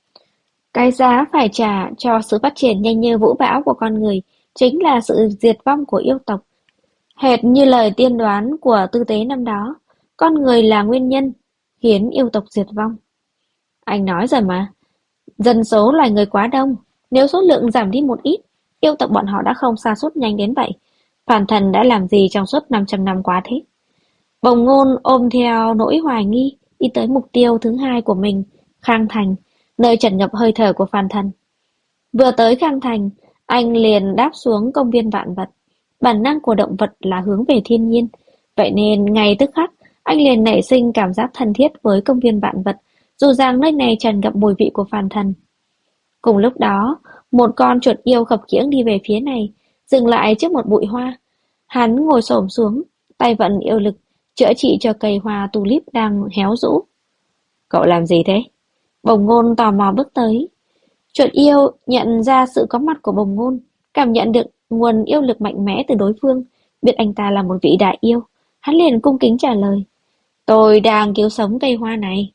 Cái giá phải trả cho sự phát triển nhanh như vũ bão của con người chính là sự diệt vong của yêu tộc. Hệt như lời tiên đoán của tư tế năm đó, con người là nguyên nhân khiến yêu tộc diệt vong. Anh nói rồi mà, dân số loài người quá đông, nếu số lượng giảm đi một ít, yêu tộc bọn họ đã không sa sút nhanh đến vậy. Phản Thần đã làm gì trong suốt 500 năm quá thế? Bồng Ngôn ôm theo nỗi hoài nghi, đi tới mục tiêu thứ hai của mình, Khang Thành, nơi tràn ngập hơi thở của Phan Thần. Vừa tới Khang Thành, anh liền đáp xuống công viên vạn vật. Bản năng của động vật là hướng về thiên nhiên, vậy nên ngay tức khắc, anh liền nảy sinh cảm giác thân thiết với công viên vạn vật, dù rằng nơi này tràn ngập mùi vị của Phan Thần. Cùng lúc đó, một con chuột yêu khập khiễng đi về phía này, dừng lại trước một bụi hoa. Hắn ngồi xổm xuống, tay vận yêu lực, chữa trị cho cây hoa tulip đang héo rũ. Cậu làm gì thế? Bồng Ngôn tò mò bước tới. Chuột yêu nhận ra sự có mặt của Bồng Ngôn, cảm nhận được nguồn yêu lực mạnh mẽ từ đối phương, biết anh ta là một vị đại yêu. Hắn liền cung kính trả lời. Tôi đang cứu sống cây hoa này.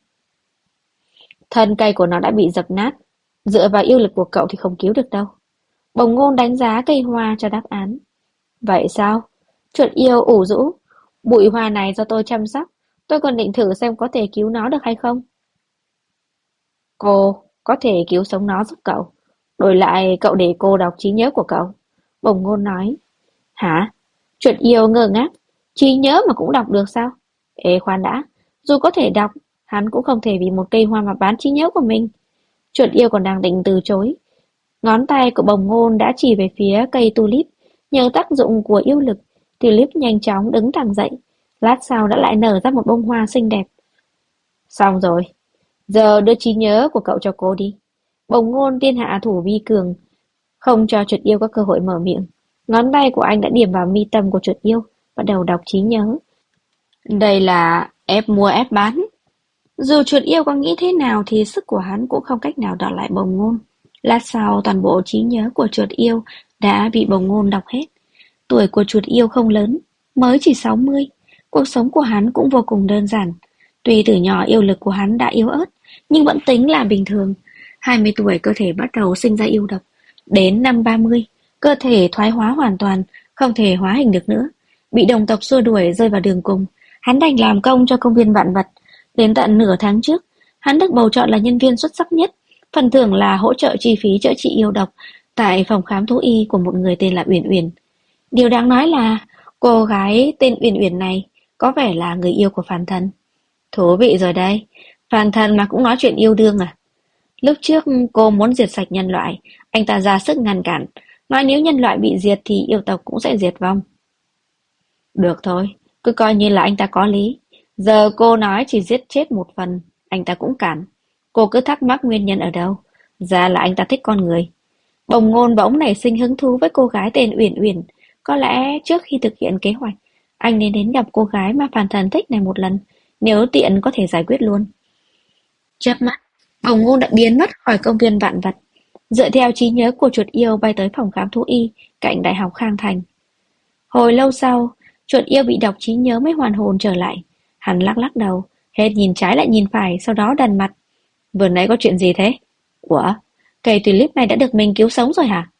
Thân cây của nó đã bị dập nát, dựa vào yêu lực của cậu thì không cứu được đâu. Bồng Ngôn đánh giá cây hoa cho đáp án. Vậy sao? Chuột yêu ủ rũ. Bụi hoa này do tôi chăm sóc, tôi còn định thử xem có thể cứu nó được hay không. Cô, có thể cứu sống nó giúp cậu. Đổi lại cậu để cô đọc trí nhớ của cậu. Bồng ngôn nói. Hả? Chuột yêu ngơ ngác. Trí nhớ mà cũng đọc được sao? Ê khoan đã. Dù có thể đọc, hắn cũng không thể vì một cây hoa mà bán trí nhớ của mình. Chuột yêu còn đang định từ chối. Ngón tay của bồng ngôn đã chỉ về phía cây tulip. Nhờ tác dụng của yêu lực, tulip nhanh chóng đứng thẳng dậy. Lát sau đã lại nở ra một bông hoa xinh đẹp. Xong rồi. Giờ đưa trí nhớ của cậu cho cô đi. Bồng ngôn tiên hạ thủ vi cường, không cho chuột yêu có cơ hội mở miệng. Ngón tay của anh đã điểm vào mi tâm của chuột yêu, bắt đầu đọc trí nhớ. Đây là ép mua ép bán. Dù chuột yêu có nghĩ thế nào thì sức của hắn cũng không cách nào đọ lại bồng ngôn. Lát sau toàn bộ trí nhớ của chuột yêu đã bị bồng ngôn đọc hết. Tuổi của chuột yêu không lớn, mới chỉ 60. Cuộc sống của hắn cũng vô cùng đơn giản. Tuy từ nhỏ yêu lực của hắn đã yếu ớt, nhưng vẫn tính là bình thường. 20 tuổi cơ thể bắt đầu sinh ra yêu độc. Đến năm 30, cơ thể thoái hóa hoàn toàn, không thể hóa hình được nữa. Bị đồng tộc xua đuổi rơi vào đường cùng, hắn đành làm công cho công viên vạn vật. Đến tận nửa tháng trước, hắn được bầu chọn là nhân viên xuất sắc nhất. Phần thưởng là hỗ trợ chi phí chữa trị yêu độc tại phòng khám thú y của một người tên là Uyển Uyển. Điều đáng nói là cô gái tên Uyển Uyển này có vẻ là người yêu của Phàn Thần. Thú vị rồi đây, Phàn Thần mà cũng nói chuyện yêu đương à? Lúc trước cô muốn diệt sạch nhân loại, anh ta ra sức ngăn cản, nói nếu nhân loại bị diệt thì yêu tộc cũng sẽ diệt vong. Được thôi, cứ coi như là anh ta có lý. Giờ cô nói chỉ giết chết một phần, anh ta cũng cản. Cô cứ thắc mắc nguyên nhân ở đâu, ra là anh ta thích con người. Bồng ngôn bỗng nảy sinh hứng thú với cô gái tên Uyển Uyển. Có lẽ trước khi thực hiện kế hoạch, anh nên đến gặp cô gái mà Phàn Thần thích này một lần, nếu tiện có thể giải quyết luôn. Chớp mắt, bồng ngôn đã biến mất khỏi công viên vạn vật. Dựa theo trí nhớ của chuột yêu bay tới phòng khám thú y cạnh Đại học Khang Thành. Hồi lâu sau, chuột yêu bị đọc trí nhớ mới hoàn hồn trở lại. Hắn lắc lắc đầu, hết nhìn trái lại nhìn phải, sau đó đần mặt. Vừa nãy có chuyện gì thế? Ủa, cây tulip này đã được mình cứu sống rồi hả?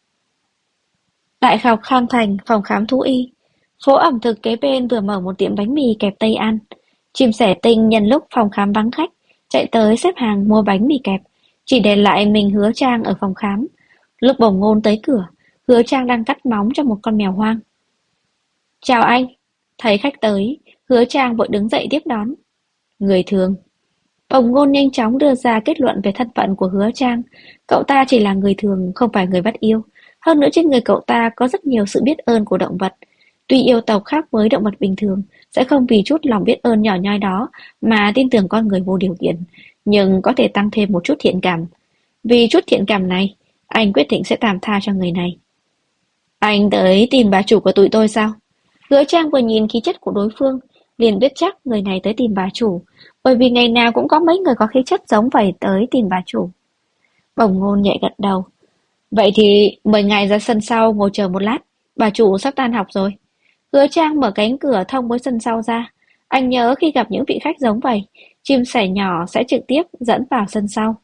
Đại học Khang Thành, phòng khám thú y. Phố ẩm thực kế bên vừa mở một tiệm bánh mì kẹp Tây ăn. Chim sẻ tinh nhân lúc phòng khám vắng khách, chạy tới xếp hàng mua bánh mì kẹp, chỉ để lại mình Hứa Trang ở phòng khám. Lúc bồng ngôn tới cửa, Hứa Trang đang cắt móng cho một con mèo hoang. Chào anh. Thấy khách tới, Hứa Trang vội đứng dậy tiếp đón. Người thường. Bồng ngôn nhanh chóng đưa ra kết luận về thân phận của Hứa Trang. Cậu ta chỉ là người thường, không phải người bắt yêu. Hơn nữa trên người cậu ta có rất nhiều sự biết ơn của động vật. Tuy yêu tộc khác với động vật bình thường, sẽ không vì chút lòng biết ơn nhỏ nhoi đó mà tin tưởng con người vô điều kiện, nhưng có thể tăng thêm một chút thiện cảm. Vì chút thiện cảm này, anh quyết định sẽ tạm tha cho người này. Anh tới tìm bà chủ của tụi tôi sao? Hứa Trang vừa nhìn khí chất của đối phương, liền biết chắc người này tới tìm bà chủ, bởi vì ngày nào cũng có mấy người có khí chất giống vậy tới tìm bà chủ. Bồng ngôn nhẹ gật đầu. Vậy thì mời ngài ra sân sau ngồi chờ một lát, bà chủ sắp tan học rồi. Hứa Trang mở cánh cửa thông với sân sau ra. Anh nhớ khi gặp những vị khách giống vậy, chim sẻ nhỏ sẽ trực tiếp dẫn vào sân sau.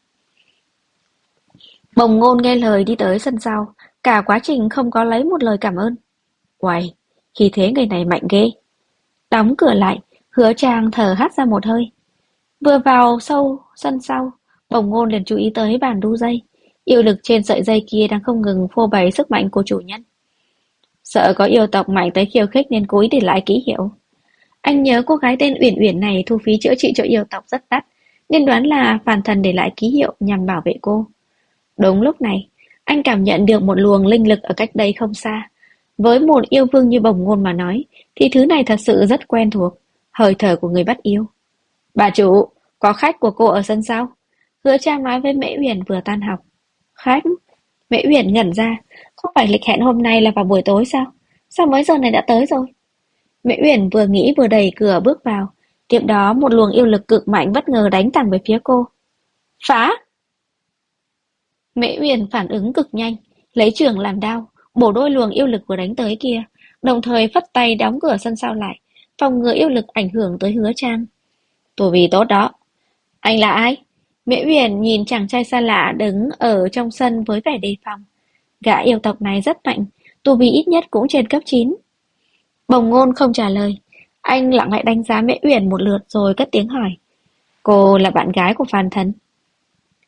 Bồng ngôn nghe lời đi tới sân sau, cả quá trình không có lấy một lời cảm ơn. Uầy, khi thế người này mạnh ghê. Đóng cửa lại, Hứa Trang thở hắt ra một hơi. Vừa vào sâu sân sau, bồng ngôn liền chú ý tới bàn đu dây. Yêu lực trên sợi dây kia đang không ngừng phô bày sức mạnh của chủ nhân. Sợ có yêu tộc mạnh tới khiêu khích nên cố ý để lại ký hiệu. Anh nhớ cô gái tên Uyển Uyển này thu phí chữa trị cho yêu tộc rất đắt, nên đoán là Phàn Thần để lại ký hiệu nhằm bảo vệ cô. Đúng lúc này, anh cảm nhận được một luồng linh lực ở cách đây không xa. Với một yêu vương như bồng ngôn mà nói, thì thứ này thật sự rất quen thuộc, hơi thở của người bắt yêu. Bà chủ, có khách của cô ở sân sau. Hứa Trang nói với Mễ Uyển vừa tan học. Khách? Mễ Uyển ngẩn ra, không phải lịch hẹn hôm nay là vào buổi tối sao? Sao mấy giờ này đã tới rồi? Mễ Uyển vừa nghĩ vừa đẩy cửa bước vào, tiếp đó một luồng yêu lực cực mạnh bất ngờ đánh thẳng về phía cô. Phá! Mễ Uyển phản ứng cực nhanh, lấy trường làm đao, bổ đôi luồng yêu lực vừa đánh tới kia, đồng thời phất tay đóng cửa sân sau lại, phòng ngừa yêu lực ảnh hưởng tới Hứa Trang. Tù vì tốt đó. Anh là ai? Mễ Uyển nhìn chàng trai xa lạ đứng ở trong sân với vẻ đề phòng. Gã yêu tộc này rất mạnh, tu vi ít nhất cũng trên cấp 9. Bồng ngôn không trả lời. Anh lặng lẽ đánh giá Mễ Uyển một lượt rồi cất tiếng hỏi. Cô là bạn gái của Phàn Thần.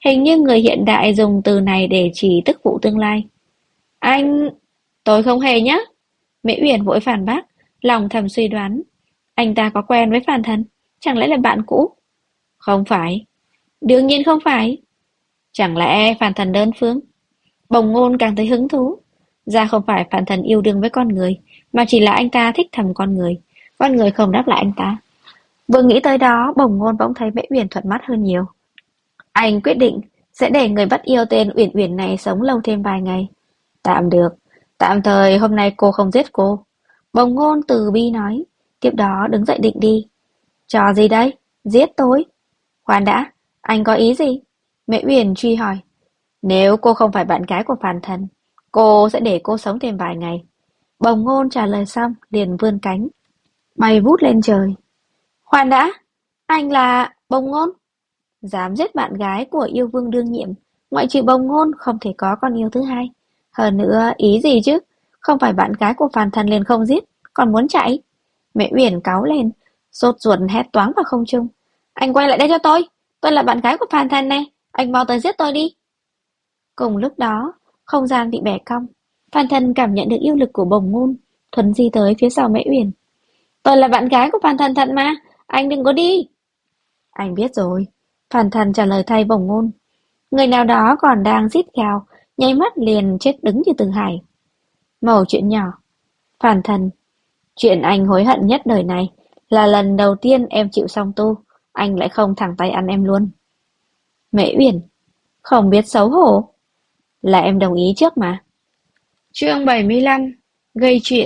Hình như người hiện đại dùng từ này để chỉ tức phụ tương lai. Anh... Tôi không hề nhá. Mễ Uyển vội phản bác, lòng thầm suy đoán. Anh ta có quen với Phan Thần, chẳng lẽ là bạn cũ? Không phải. Đương nhiên không phải. Chẳng lẽ Phan Thần đơn phương? Bồng Ngôn càng thấy hứng thú. Ra không phải Phan Thần yêu đương với con người, mà chỉ là anh ta thích thầm con người không đáp lại anh ta. Vừa nghĩ tới đó, Bồng Ngôn bỗng thấy Mễ Uyển thuận mắt hơn nhiều. Anh quyết định sẽ để người bắt yêu tên Uyển Uyển này sống lâu thêm vài ngày. Tạm được, tạm thời hôm nay cô không giết cô. Bồng Ngôn từ bi nói, tiếp đó đứng dậy định đi. Trò gì đây? Giết tôi? Khoan đã, anh có ý gì? Mễ Uyển truy hỏi. Nếu cô không phải bạn gái của Phan Thần, cô sẽ để cô sống thêm vài ngày. Bồng Ngôn trả lời xong, liền vươn cánh, bay vút lên trời. Khoan đã, anh là Bồng Ngôn? Dám giết bạn gái của yêu vương đương nhiệm, ngoại trừ Bồng Ngôn không thể có con yêu thứ hai. Hơn nữa, ý gì chứ? Không phải bạn gái của Phan Thần liền không giết, còn muốn chạy. Mẹ Uyển cáu lên, sốt ruột hét toáng vào không trung. Anh quay lại đây cho tôi là bạn gái của Phan Thần này, anh mau tới giết tôi đi. Cùng lúc đó, không gian bị bẻ cong. Phan Thần cảm nhận được yêu lực của Bồng Ngôn, thuấn di tới phía sau Mễ Uyển. Tôi là bạn gái của Phan Thần thật mà, anh đừng có đi. Anh biết rồi, Phan Thần trả lời thay Bồng Ngôn. Người nào đó còn đang rít gào, nháy mắt liền chết đứng như Từ Hải. Mẩu chuyện nhỏ. Phan Thần, chuyện anh hối hận nhất đời này là lần đầu tiên em chịu song tu, anh lại không thẳng tay ăn em luôn. Mễ Uyển, không biết xấu hổ. Là em đồng ý trước mà. Chương 75. Gây chuyện.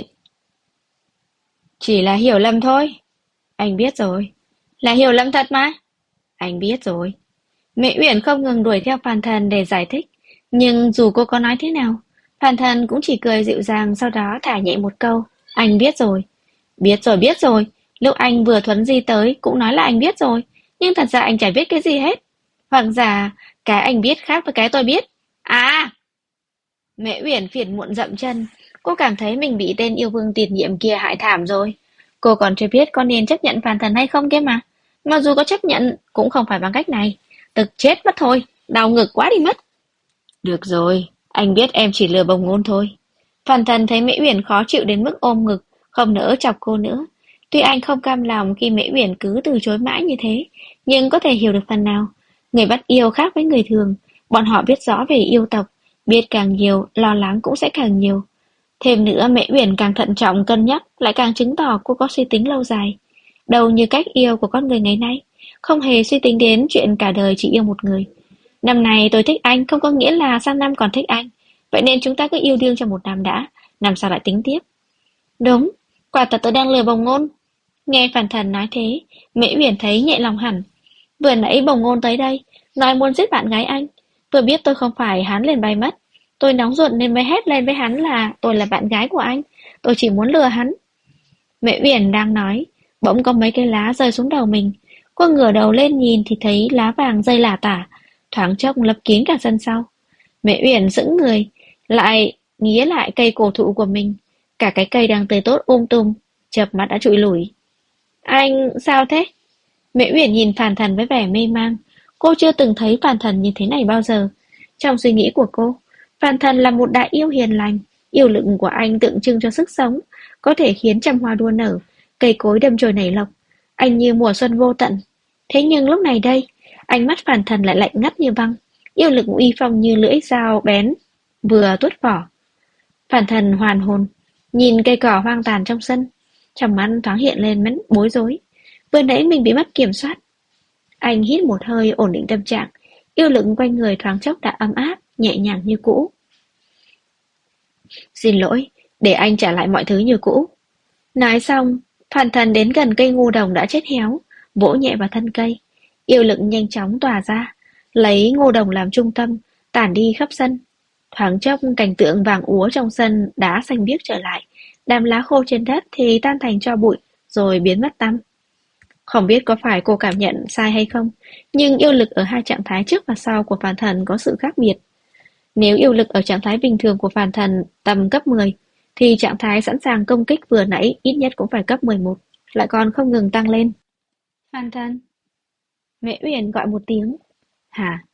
Chỉ là hiểu lầm thôi. Anh biết rồi. Là hiểu lầm thật mà. Anh biết rồi. Mẹ Uyển không ngừng đuổi theo Phan Thần để giải thích. Nhưng dù cô có nói thế nào, Phan Thần cũng chỉ cười dịu dàng, sau đó thả nhẹ một câu. Anh biết rồi. Biết rồi. Lúc anh vừa thuấn di tới cũng nói là anh biết rồi. Nhưng thật ra anh chả biết cái gì hết. Hoặc giả cái anh biết khác với cái tôi biết. À! Mẹ Uyển phiền muộn dậm chân, cô cảm thấy mình bị tên yêu vương tiền nhiệm kia hại thảm rồi. Cô còn chưa biết có nên chấp nhận Phan Thần hay không kia mà. Mà dù có chấp nhận, cũng không phải bằng cách này. Tức chết mất thôi, đau ngực quá đi mất. Được rồi, anh biết em chỉ lừa Bồng Ngôn thôi. Phan Thần thấy Mễ Uyển khó chịu đến mức ôm ngực, không nỡ chọc cô nữa. Tuy anh không cam lòng khi Mễ Uyển cứ từ chối mãi như thế, nhưng có thể hiểu được phần nào. Người bắt yêu khác với người thường, bọn họ biết rõ về yêu tộc, biết càng nhiều, lo lắng cũng sẽ càng nhiều. Thêm nữa, Mễ Uyển càng thận trọng cân nhắc, lại càng chứng tỏ cô có suy tính lâu dài. Đâu như cách yêu của con người ngày nay, không hề suy tính đến chuyện cả đời chỉ yêu một người. Năm này tôi thích anh không có nghĩa là sang năm còn thích anh. Vậy nên chúng ta cứ yêu đương trong một năm đã, năm sau lại tính tiếp. Đúng, quả thật tôi đang lừa Bồng Ngôn. Nghe Phản Thần nói thế, Mễ Uyển thấy nhẹ lòng hẳn. Vừa nãy Bồng Ngôn tới đây, nói muốn giết bạn gái anh. Vừa biết tôi không phải, hắn liền bay mất. Tôi nóng ruột nên mới hét lên với hắn là tôi là bạn gái của anh. Tôi chỉ muốn lừa hắn. Mẹ Uyển đang nói, bỗng có mấy cây lá rơi xuống đầu mình. Cô ngửa đầu lên nhìn thì thấy lá vàng rơi lả tả, thoáng chốc lấp kín cả sân sau. Mẹ Uyển sững người, lại nghía lại cây cổ thụ của mình. Cả cái cây đang tươi tốt tùm, chợp mắt đã trụi lủi. Anh, sao thế? Mẹ Uyển nhìn Phàn Thần với vẻ mê mang. Cô chưa từng thấy Phàn Thần như thế này bao giờ. Trong suy nghĩ của cô, Phàn Thần là một đại yêu hiền lành. Yêu lực của anh tượng trưng cho sức sống, có thể khiến trăm hoa đua nở, cây cối đâm chồi nảy lộc. Anh như mùa xuân vô tận. Thế nhưng lúc này đây, ánh mắt Phàn Thần lại lạnh ngắt như băng, yêu lực uy phong như lưỡi dao bén vừa tuốt vỏ. Phàn Thần hoàn hồn, nhìn cây cỏ hoang tàn trong sân, trong mắt thoáng hiện lên mấy bối rối. Vừa nãy mình bị mất kiểm soát. Anh hít một hơi ổn định tâm trạng, yêu lực quanh người thoáng chốc đã ấm áp, nhẹ nhàng như cũ. Xin lỗi, để anh trả lại mọi thứ như cũ. Nói xong, Phàn Thần đến gần cây ngô đồng đã chết héo, vỗ nhẹ vào thân cây. Yêu lực nhanh chóng tỏa ra, lấy ngô đồng làm trung tâm, tản đi khắp sân. Thoáng chốc cảnh tượng vàng úa trong sân đá xanh biếc trở lại, đám lá khô trên đất thì tan thành tro bụi, rồi biến mất tăm. Không biết có phải cô cảm nhận sai hay không, nhưng yêu lực ở hai trạng thái trước và sau của Phàn Thần có sự khác biệt. Nếu yêu lực ở trạng thái bình thường của Phàn Thần tầm cấp 10, thì trạng thái sẵn sàng công kích vừa nãy ít nhất cũng phải cấp 11, lại còn không ngừng tăng lên. Phàn Thần. Mẹ Uyển gọi một tiếng. Hả?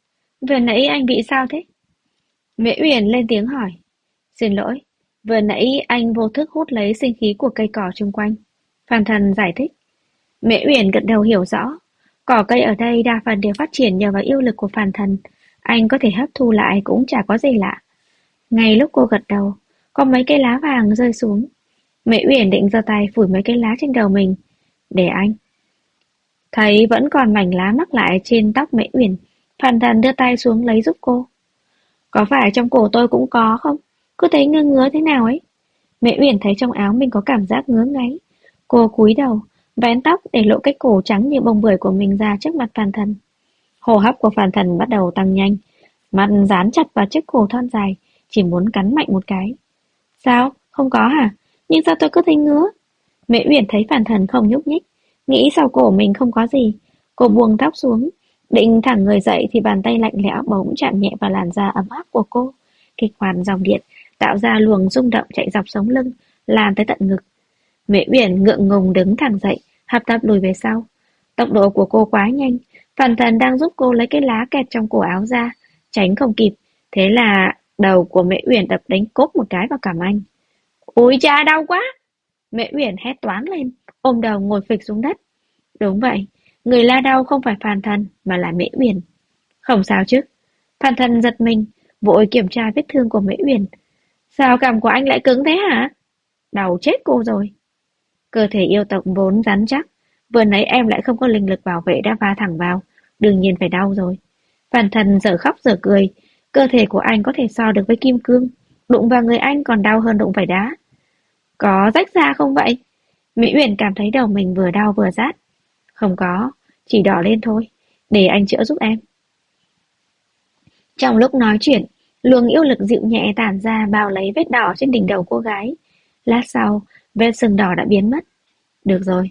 Vừa nãy anh bị sao thế? Mễ Uyển lên tiếng hỏi. Xin lỗi, vừa nãy anh vô thức hút lấy sinh khí của cây cỏ xung quanh. Phan Thần giải thích. Mễ Uyển gật đầu hiểu rõ. Cỏ cây ở đây đa phần đều phát triển nhờ vào yêu lực của Phan Thần. Anh có thể hấp thu lại cũng chả có gì lạ. Ngay lúc cô gật đầu, có mấy cây lá vàng rơi xuống. Mễ Uyển định giơ tay phủi mấy cây lá trên đầu mình. Để anh. Thấy vẫn còn mảnh lá mắc lại trên tóc Mễ Uyển, Phan Thần đưa tay xuống lấy giúp cô. Có phải trong cổ tôi cũng có không? Cứ thấy ngứa ngứa thế nào ấy. Mẹ Uyển thấy trong áo mình có cảm giác ngứa ngáy. Cô cúi đầu, vén tóc để lộ cái cổ trắng như bông bưởi của mình ra trước mặt Phan Thần. Hô hấp của Phan Thần bắt đầu tăng nhanh, mặt dán chặt vào chiếc cổ thon dài, chỉ muốn cắn mạnh một cái. Sao? Không có hả? Nhưng sao tôi cứ thấy ngứa? Mẹ Uyển thấy Phan Thần không nhúc nhích, nghĩ sau cổ mình không có gì. Cô buông tóc xuống, định thẳng người dậy thì bàn tay lạnh lẽo bỗng chạm nhẹ vào làn da ấm áp của cô. Kịch hoàn dòng điện tạo ra luồng rung động chạy dọc sống lưng, lan tới tận ngực. Mễ Uyển ngượng ngùng đứng thẳng dậy, hấp tấp lùi về sau. Tốc độ của cô quá nhanh, Phan Thần đang giúp cô lấy cái lá kẹt trong cổ áo ra, tránh không kịp. Thế là đầu của Mễ Uyển đập đánh cốp một cái vào cằm anh. Ôi cha, đau quá! Mễ Uyển hét toáng lên, ôm đầu ngồi phịch xuống đất. Đúng vậy, người la đau không phải Phan Thần mà là Mễ Uyển. Không sao chứ? Phan Thần giật mình, vội kiểm tra vết thương của Mễ Uyển. Sao cằm của anh lại cứng thế hả? Đau chết cô rồi. Cơ thể yêu tộc vốn rắn chắc, vừa nãy em lại không có linh lực bảo vệ đã va thẳng vào, đương nhiên phải đau rồi. Phan Thần dở khóc dở cười, cơ thể của anh có thể so được với kim cương, đụng vào người anh còn đau hơn đụng phải đá. Có rách da không vậy? Mỹ Uyển cảm thấy đầu mình vừa đau vừa rát. Không có, chỉ đỏ lên thôi, để anh chữa giúp em. Trong lúc nói chuyện, luồng yêu lực dịu nhẹ tản ra bao lấy vết đỏ trên đỉnh đầu cô gái. Lát sau, vết sừng đỏ đã biến mất. Được rồi.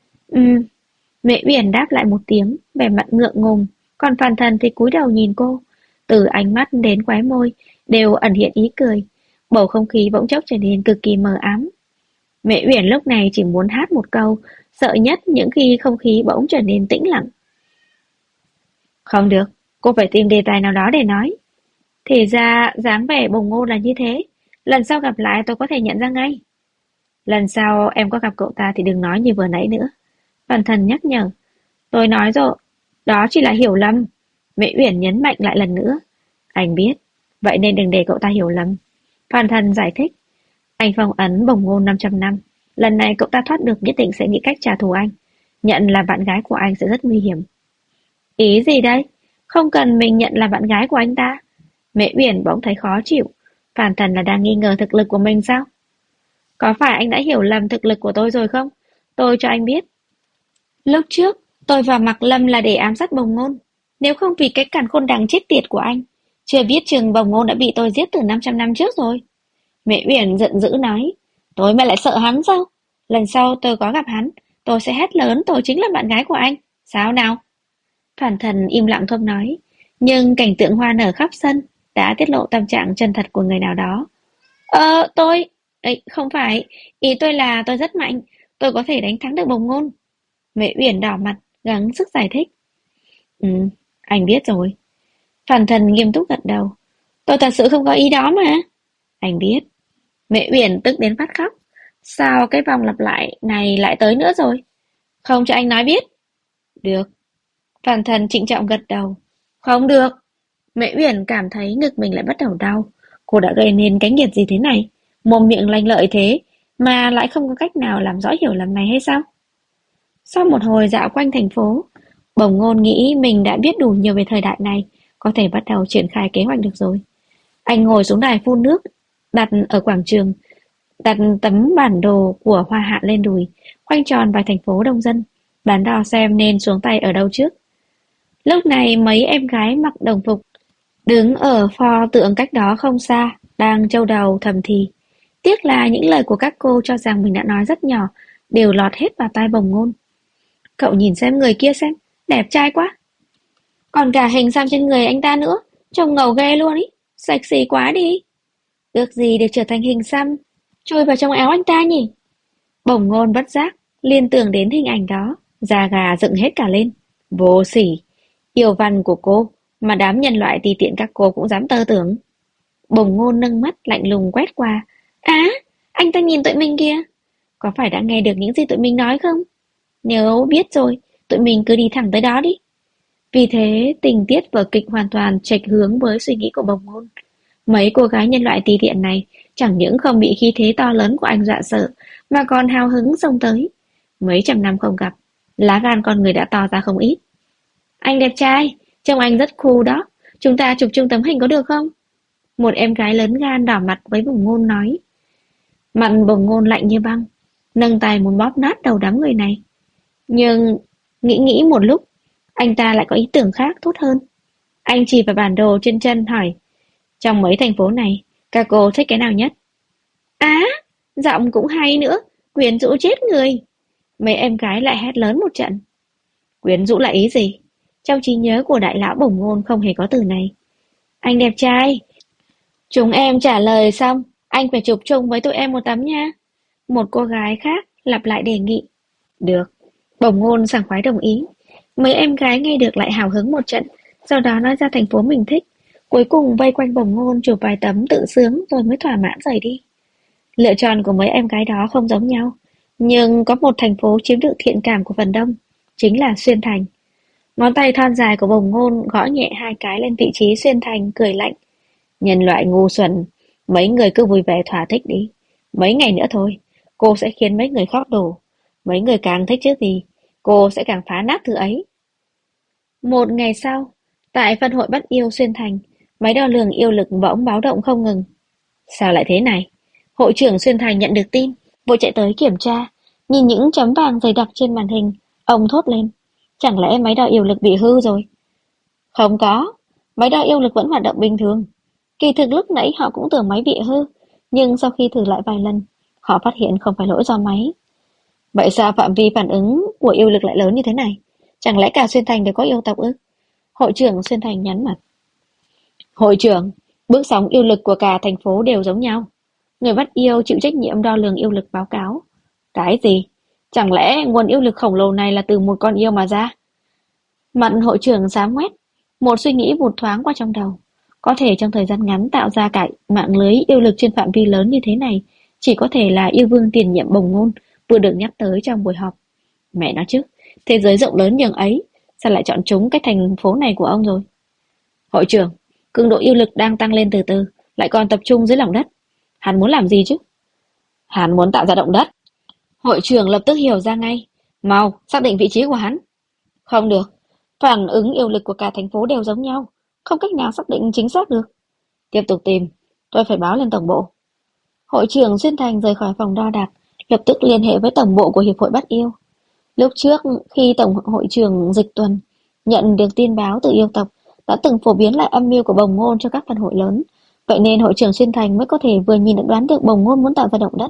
Mẹ Uyển đáp lại một tiếng, vẻ mặt ngượng ngùng, còn Phan Thần thì cúi đầu nhìn cô. Từ ánh mắt đến khóe môi, đều ẩn hiện ý cười. Bầu không khí bỗng chốc trở nên cực kỳ mờ ám. Mẹ Uyển lúc này chỉ muốn hát một câu, sợ nhất những khi không khí bỗng trở nên tĩnh lặng. Không được, cô phải tìm đề tài nào đó để nói. Thì ra dáng vẻ bồng ngô là như thế. Lần sau gặp lại tôi có thể nhận ra ngay. Lần sau em có gặp cậu ta thì đừng nói như vừa nãy nữa. Phan Thần nhắc nhở. Tôi nói rồi, đó chỉ là hiểu lầm. Mẹ Uyển nhấn mạnh lại lần nữa. Anh biết, vậy nên đừng để cậu ta hiểu lầm. Phan Thần giải thích. Anh phong ấn bồng ngô 500 năm. Lần này cậu ta thoát được nhất định sẽ nghĩ cách trả thù anh. Nhận là bạn gái của anh sẽ rất nguy hiểm. Ý gì đây? Không cần mình nhận là bạn gái của anh ta. Mẹ Uyển bỗng thấy khó chịu. Phan Thần là đang nghi ngờ thực lực của mình sao? Có phải anh đã hiểu lầm thực lực của tôi rồi không? Tôi cho anh biết. Lúc trước, tôi và Mạc Lâm là để ám sát Bồng Ngôn. Nếu không vì cái càn khôn đằng chết tiệt của anh, chưa biết chừng Bồng Ngôn đã bị tôi giết từ 500 năm trước rồi. Mẹ Uyển giận dữ nói. Tôi mà lại sợ hắn sao? Lần sau tôi có gặp hắn, tôi sẽ hét lớn tôi chính là bạn gái của anh. Sao nào? Phan Thần im lặng không nói. Nhưng cảnh tượng hoa nở khắp sân đã tiết lộ tâm trạng chân thật của người nào đó. Tôi... Ấy, không phải, ý tôi là tôi rất mạnh, tôi có thể đánh thắng được Bồng Ngôn. Mẹ Uyển đỏ mặt, gắng sức giải thích. Anh biết rồi. Phan Thần nghiêm túc gật đầu. Tôi thật sự không có ý đó mà. Anh biết. Mẹ Uyển tức đến phát khóc. Sao cái vòng lặp lại này lại tới nữa rồi? Không cho anh nói biết. Được. Phan Thần trịnh trọng gật đầu. Không được. Mẹ Uyển cảm thấy ngực mình lại bắt đầu đau. Cô đã gây nên cái nghiệt gì thế này? Mồm miệng lanh lợi thế mà lại không có cách nào làm rõ hiểu lầm này hay sao? Sau một hồi dạo quanh thành phố, Bồng Ngôn nghĩ mình đã biết đủ nhiều về thời đại này, có thể bắt đầu triển khai kế hoạch được rồi. Anh ngồi xuống đài phun nước, đặt ở quảng trường, đặt tấm bản đồ của Hoa Hạ lên đùi, khoanh tròn vài thành phố đông dân, đắn đo xem nên xuống tay ở đâu trước. Lúc này mấy em gái mặc đồng phục đứng ở pho tượng cách đó không xa, đang châu đầu thầm thì. Tiếc là những lời của các cô cho rằng mình đã nói rất nhỏ, đều lọt hết vào tai Bồng Ngôn. Cậu nhìn xem người kia xem, đẹp trai quá. Còn cả hình xăm trên người anh ta nữa, trông ngầu ghê luôn ý, sexy quá đi. Ước gì được trở thành hình xăm, chui vào trong áo anh ta nhỉ? Bồng Ngôn bất giác, liên tưởng đến hình ảnh đó, da gà dựng hết cả lên. Vô sỉ, yêu văn của cô, mà đám nhân loại tùy tiện các cô cũng dám tơ tưởng. Bồng Ngôn nâng mắt lạnh lùng quét qua. Anh ta nhìn tụi mình kìa. Có phải đã nghe được những gì tụi mình nói không? Nếu biết rồi, tụi mình cứ đi thẳng tới đó đi. Vì thế, tình tiết vở kịch hoàn toàn chệch hướng với suy nghĩ của Bồng Ngôn. Mấy cô gái nhân loại tùy tiện này chẳng những không bị khí thế to lớn của anh dọa sợ, mà còn hào hứng xông tới. Mấy trăm năm không gặp, lá gan con người đã to ra không ít. Anh đẹp trai, trông anh rất cool đó. Chúng ta chụp chung tấm hình có được không? Một em gái lớn gan đỏ mặt với Bồng Ngôn nói. Mặt Bồng Ngôn lạnh như băng, nâng tay muốn bóp nát đầu đám người này. Nhưng nghĩ một lúc, anh ta lại có ý tưởng khác tốt hơn. Anh chỉ vào bản đồ trên chân hỏi, trong mấy thành phố này, các cô thích cái nào nhất? Giọng cũng hay nữa, quyến rũ chết người. Mấy em gái lại hét lớn một trận. Quyến rũ là ý gì? Trong trí nhớ của đại lão Bổng Ngôn không hề có từ này. Anh đẹp trai. Chúng em trả lời xong, anh phải chụp chung với tụi em một tấm nha. Một cô gái khác lặp lại đề nghị. Được. Bổng Ngôn sảng khoái đồng ý. Mấy em gái nghe được lại hào hứng một trận, sau đó nói ra thành phố mình thích. Cuối cùng vây quanh Bổng Ngôn chụp vài tấm tự sướng rồi mới thỏa mãn rời đi. Lựa chọn của mấy em gái đó không giống nhau, nhưng có một thành phố chiếm được thiện cảm của phần đông, chính là Xuyên Thành. Ngón tay thon dài của Bồng Ngôn gõ nhẹ hai cái lên vị trí Xuyên Thành, cười lạnh. Nhân loại ngu xuẩn, mấy người cứ vui vẻ thỏa thích đi. Mấy ngày nữa thôi, cô sẽ khiến mấy người khóc đổ. Mấy người càng thích chứ gì, cô sẽ càng phá nát thứ ấy. Một ngày sau, tại phân hội bắt yêu Xuyên Thành, máy đo lường yêu lực bỗng báo động không ngừng. Sao lại thế này? Hội trưởng Xuyên Thành nhận được tin, vội chạy tới kiểm tra, nhìn những chấm vàng dày đặc trên màn hình, ông thốt lên. Chẳng lẽ máy đo yêu lực bị hư rồi? Không có, máy đo yêu lực vẫn hoạt động bình thường. Kỳ thực lúc nãy họ cũng tưởng máy bị hư, nhưng sau khi thử lại vài lần, họ phát hiện không phải lỗi do máy. Vậy sao phạm vi phản ứng của yêu lực lại lớn như thế này? Chẳng lẽ cả Xuyên Thành đều có yêu tộc ư? Hội trưởng Xuyên Thành nhắn mặt. Hội trưởng, bước sóng yêu lực của cả thành phố đều giống nhau. Người bắt yêu chịu trách nhiệm đo lường yêu lực báo cáo. Cái gì? Chẳng lẽ nguồn yêu lực khổng lồ này là từ một con yêu mà ra? Mặt hội trưởng xám ngoét, một suy nghĩ vụt thoáng qua trong đầu. Có thể trong thời gian ngắn tạo ra cả mạng lưới yêu lực trên phạm vi lớn như thế này, chỉ có thể là yêu vương tiền nhiệm Bồng Ngôn vừa được nhắc tới trong buổi họp. Mẹ nói chứ, thế giới rộng lớn nhường ấy, sao lại chọn trúng cái thành phố này của ông rồi? Hội trưởng, cường độ yêu lực đang tăng lên từ từ, lại còn tập trung dưới lòng đất. Hắn muốn làm gì chứ? Hắn muốn tạo ra động đất. Hội trưởng lập tức hiểu ra ngay. Mau, xác định vị trí của hắn. Không được, phản ứng yêu lực của cả thành phố đều giống nhau, không cách nào xác định chính xác được. Tiếp tục tìm, tôi phải báo lên tổng bộ. Hội trưởng Xuyên Thành rời khỏi phòng đo đạc, lập tức liên hệ với tổng bộ của Hiệp hội Bắt Yêu. Lúc trước, khi Tổng hội trưởng Dịch Tuần nhận được tin báo từ yêu tộc, đã từng phổ biến lại âm mưu của Bồng Ngôn cho các phân hội lớn, vậy nên hội trưởng Xuyên Thành mới có thể vừa nhìn đã đoán được Bồng Ngôn muốn tạo ra động đất.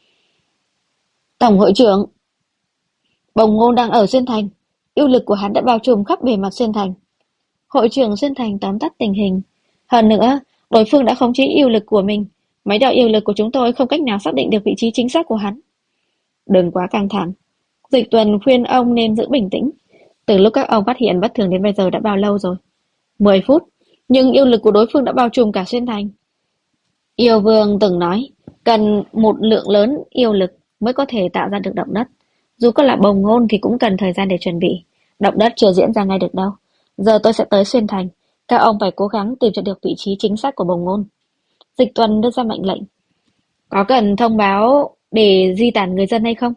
Tổng hội trưởng, Bồng Ngôn đang ở Xuyên Thành, yêu lực của hắn đã bao trùm khắp bề mặt Xuyên Thành. Hội trưởng Xuyên Thành tóm tắt tình hình. Hơn nữa, đối phương đã khống chế yêu lực của mình. Máy đo yêu lực của chúng tôi không cách nào xác định được vị trí chính xác của hắn. Đừng quá căng thẳng. Dịch Tuần khuyên ông nên giữ bình tĩnh. Từ lúc các ông phát hiện bất thường đến bây giờ đã bao lâu rồi? 10 phút, nhưng yêu lực của đối phương đã bao trùm cả Xuyên Thành. Yêu Vương từng nói, cần một lượng lớn yêu lực mới có thể tạo ra được động đất. Dù có là Bồng Ngôn thì cũng cần thời gian để chuẩn bị. Động đất chưa diễn ra ngay được đâu. Giờ tôi sẽ tới Xuyên Thành. Các ông phải cố gắng tìm cho được vị trí chính xác của Bồng Ngôn. Dịch Tuần đưa ra mệnh lệnh. Có cần thông báo để di tản người dân hay không?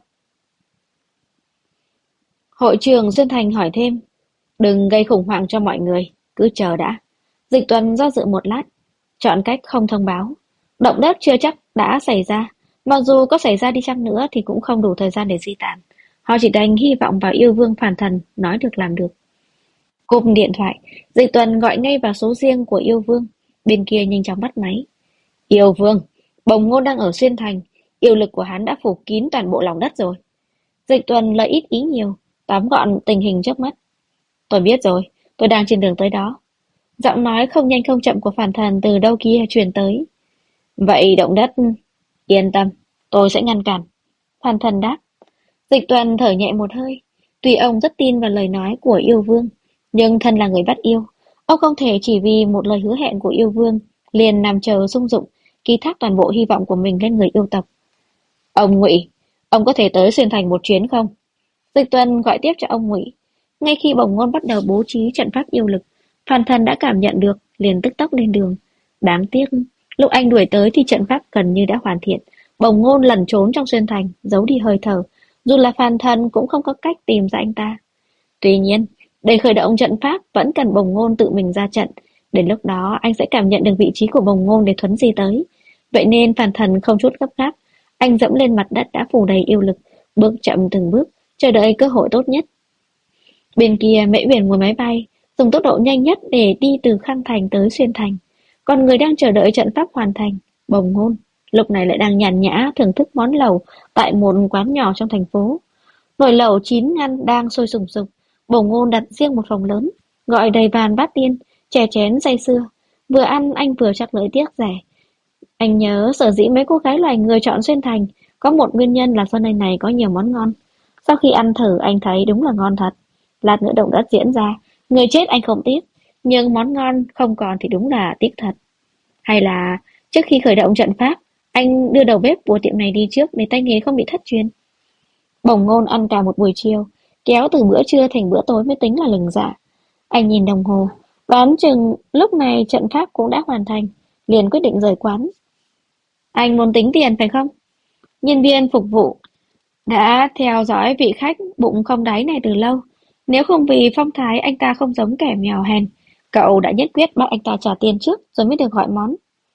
Hội trưởng Xuyên Thành hỏi thêm. Đừng gây khủng hoảng cho mọi người, cứ chờ đã. Dịch Tuần do dự một lát, chọn cách không thông báo. Động đất chưa chắc đã xảy ra, mặc dù có xảy ra đi chăng nữa thì cũng không đủ thời gian để di tản. Họ chỉ đành hy vọng vào yêu vương phản thần nói được làm được. Cúp điện thoại, Dịch Tuần gọi ngay vào số riêng của yêu vương. Bên kia nhanh chóng bắt máy. Yêu vương, Bồng Ngôn đang ở Xuyên Thành, yêu lực của hắn đã phủ kín toàn bộ lòng đất rồi. Dịch Tuần lợi ít ý nhiều, tóm gọn tình hình trước mắt. Tôi biết rồi, tôi đang trên đường tới đó. Giọng nói không nhanh không chậm của phản thần từ đâu kia truyền tới. Vậy động đất... Yên tâm, tôi sẽ ngăn cản. Phản thần đáp. Dịch Tuần thở nhẹ một hơi. Tuy ông rất tin vào lời nói của yêu vương, nhưng thân là người bắt yêu, Ông không thể chỉ vì một lời hứa hẹn của yêu vương liền nằm chờ sung dụng, ký thác toàn bộ hy vọng của mình lên người yêu tộc. Ông Ngụy, ông có thể tới Xuyên Thành một chuyến không? Dịch Tuân gọi tiếp cho ông Ngụy. Ngay khi Bồng Ngôn bắt đầu bố trí trận pháp yêu lực, Phan Thần đã cảm nhận được, liền tức tốc lên đường. Đáng tiếc, lúc anh đuổi tới thì trận pháp gần như đã hoàn thiện. Bồng Ngôn lẩn trốn trong Xuyên Thành, giấu đi hơi thở. Dù là Phan Thần cũng không có cách tìm ra anh ta. Tuy nhiên, để khởi động trận pháp vẫn cần Bồng Ngôn tự mình ra trận. Đến lúc đó anh sẽ cảm nhận được vị trí của Bồng Ngôn để thuấn di tới. Vậy nên Phan Thần không chút gấp gáp, anh dẫm lên mặt đất đã phủ đầy yêu lực, bước chậm từng bước, chờ đợi cơ hội tốt nhất. Bên kia Mễ Uyển ngồi máy bay, dùng tốc độ nhanh nhất để đi từ Khang Thành tới Xuyên Thành. Còn người đang chờ đợi trận pháp hoàn thành, Bồng Ngôn, lúc này lại đang nhàn nhã thưởng thức món lẩu tại một quán nhỏ trong thành phố. Nồi lẩu 9 ngăn đang sôi sùng sục, Bồng Ngôn đặt riêng một phòng lớn, gọi đầy bàn bát tiên, chè chén say sưa. Vừa ăn anh vừa chắc lưỡi tiếc rẻ. Anh nhớ sở dĩ mấy cô gái loài người chọn Xuyên Thành, có một nguyên nhân là do nơi này có nhiều món ngon. Sau khi ăn thử anh thấy đúng là ngon thật. Lát nữa động đất diễn ra, người chết anh không tiếc, nhưng món ngon không còn thì đúng là tiếc thật. Hay là trước khi khởi động trận pháp, anh đưa đầu bếp của tiệm này đi trước để tay nghề không bị thất truyền. Bồng Ngôn ăn cả một buổi chiều, kéo từ bữa trưa thành bữa tối mới tính là lừng dạ. Anh nhìn đồng hồ, đoán chừng lúc này trận pháp cũng đã hoàn thành, liền quyết định rời quán. Anh muốn tính tiền phải không? Nhân viên phục vụ đã theo dõi vị khách bụng không đáy này từ lâu. Nếu không vì phong thái anh ta không giống kẻ mèo hèn, cậu đã nhất quyết bắt anh ta trả tiền trước rồi mới được gọi món.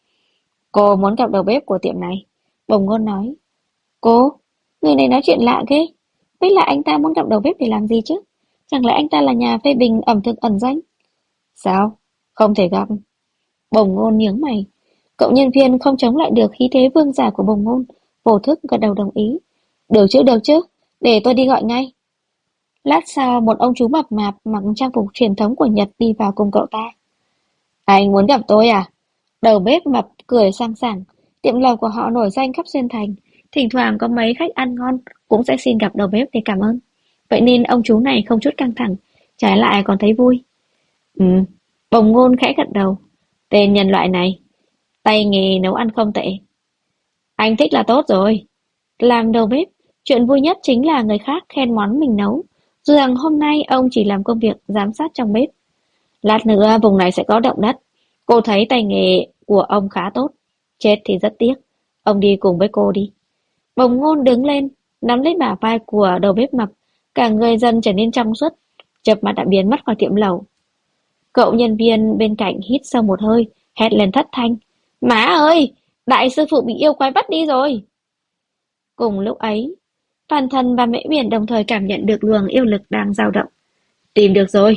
Cô muốn gặp đầu bếp của tiệm này. Bồng Ngôn nói. Cô, người này nói chuyện lạ ghê. Với lại anh ta muốn gặp đầu bếp để làm gì chứ? Chẳng lẽ anh ta là nhà phê bình ẩm thực ẩn danh? Sao? Không thể gặp. Bồng Ngôn nhướng mày. Cậu nhân viên không chống lại được khí thế vương giả của Bồng Ngôn, vô thức gật đầu đồng ý. Được chứ, để tôi đi gọi ngay. Lát sau một ông chú mập mạp mặc trang phục truyền thống của Nhật đi vào cùng cậu ta. Anh muốn gặp tôi à? Đầu bếp mập cười sang sảng, tiệm lẩu của họ nổi danh khắp Xuyên Thành, thỉnh thoảng có mấy khách ăn ngon cũng sẽ xin gặp đầu bếp để cảm ơn. Vậy nên ông chú này không chút căng thẳng, trái lại còn thấy vui. Ừ, Bồng Ngôn khẽ gật đầu. Tên nhân loại này, tay nghề nấu ăn không tệ. Anh thích là tốt rồi. Làm đầu bếp, chuyện vui nhất chính là người khác khen món mình nấu, dù rằng hôm nay ông chỉ làm công việc giám sát trong bếp. Lát nữa vùng này sẽ có động đất. Cô thấy tay nghề của ông khá tốt. Chết thì rất tiếc. Ông đi cùng với cô đi. Bồng Ngôn đứng lên, nắm lấy bả vai của đầu bếp mập. Cả người dần trở nên trong suốt. Chợp mắt đã biến mất khỏi tiệm lẩu. Cậu nhân viên bên cạnh hít sâu một hơi, hét lên thất thanh. Má ơi! Đại sư phụ bị yêu quái bắt đi rồi! Cùng lúc ấy, Phan Thần và Mễ Uyển đồng thời cảm nhận được luồng yêu lực đang dao động. Tìm được rồi!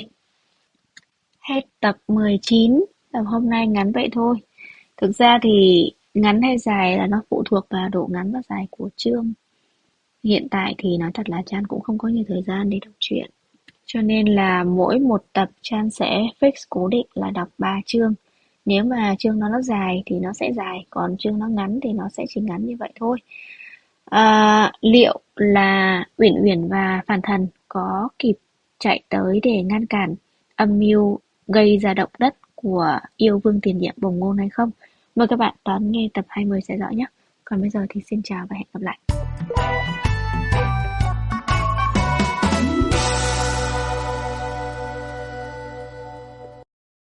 Hết tập 19, tập hôm nay ngắn vậy thôi. Thực ra thì ngắn hay dài là nó phụ thuộc vào độ ngắn và dài của chương. Hiện tại thì nói thật là Chan cũng không có nhiều thời gian để đọc truyện. Cho nên là mỗi một tập Chan sẽ fix cố định là đọc 3 chương. Nếu mà chương nó dài thì nó sẽ dài, còn chương nó ngắn thì nó sẽ chỉ ngắn như vậy thôi. Liệu là Uyển Uyển và Phàn Thần có kịp chạy tới để ngăn cản âm mưu gây ra động đất của yêu vương tiền nhiệm Bồng Ngôn hay không? Mời các bạn đón nghe tập 20 sẽ rõ nhé. Còn bây giờ thì xin chào và hẹn gặp lại.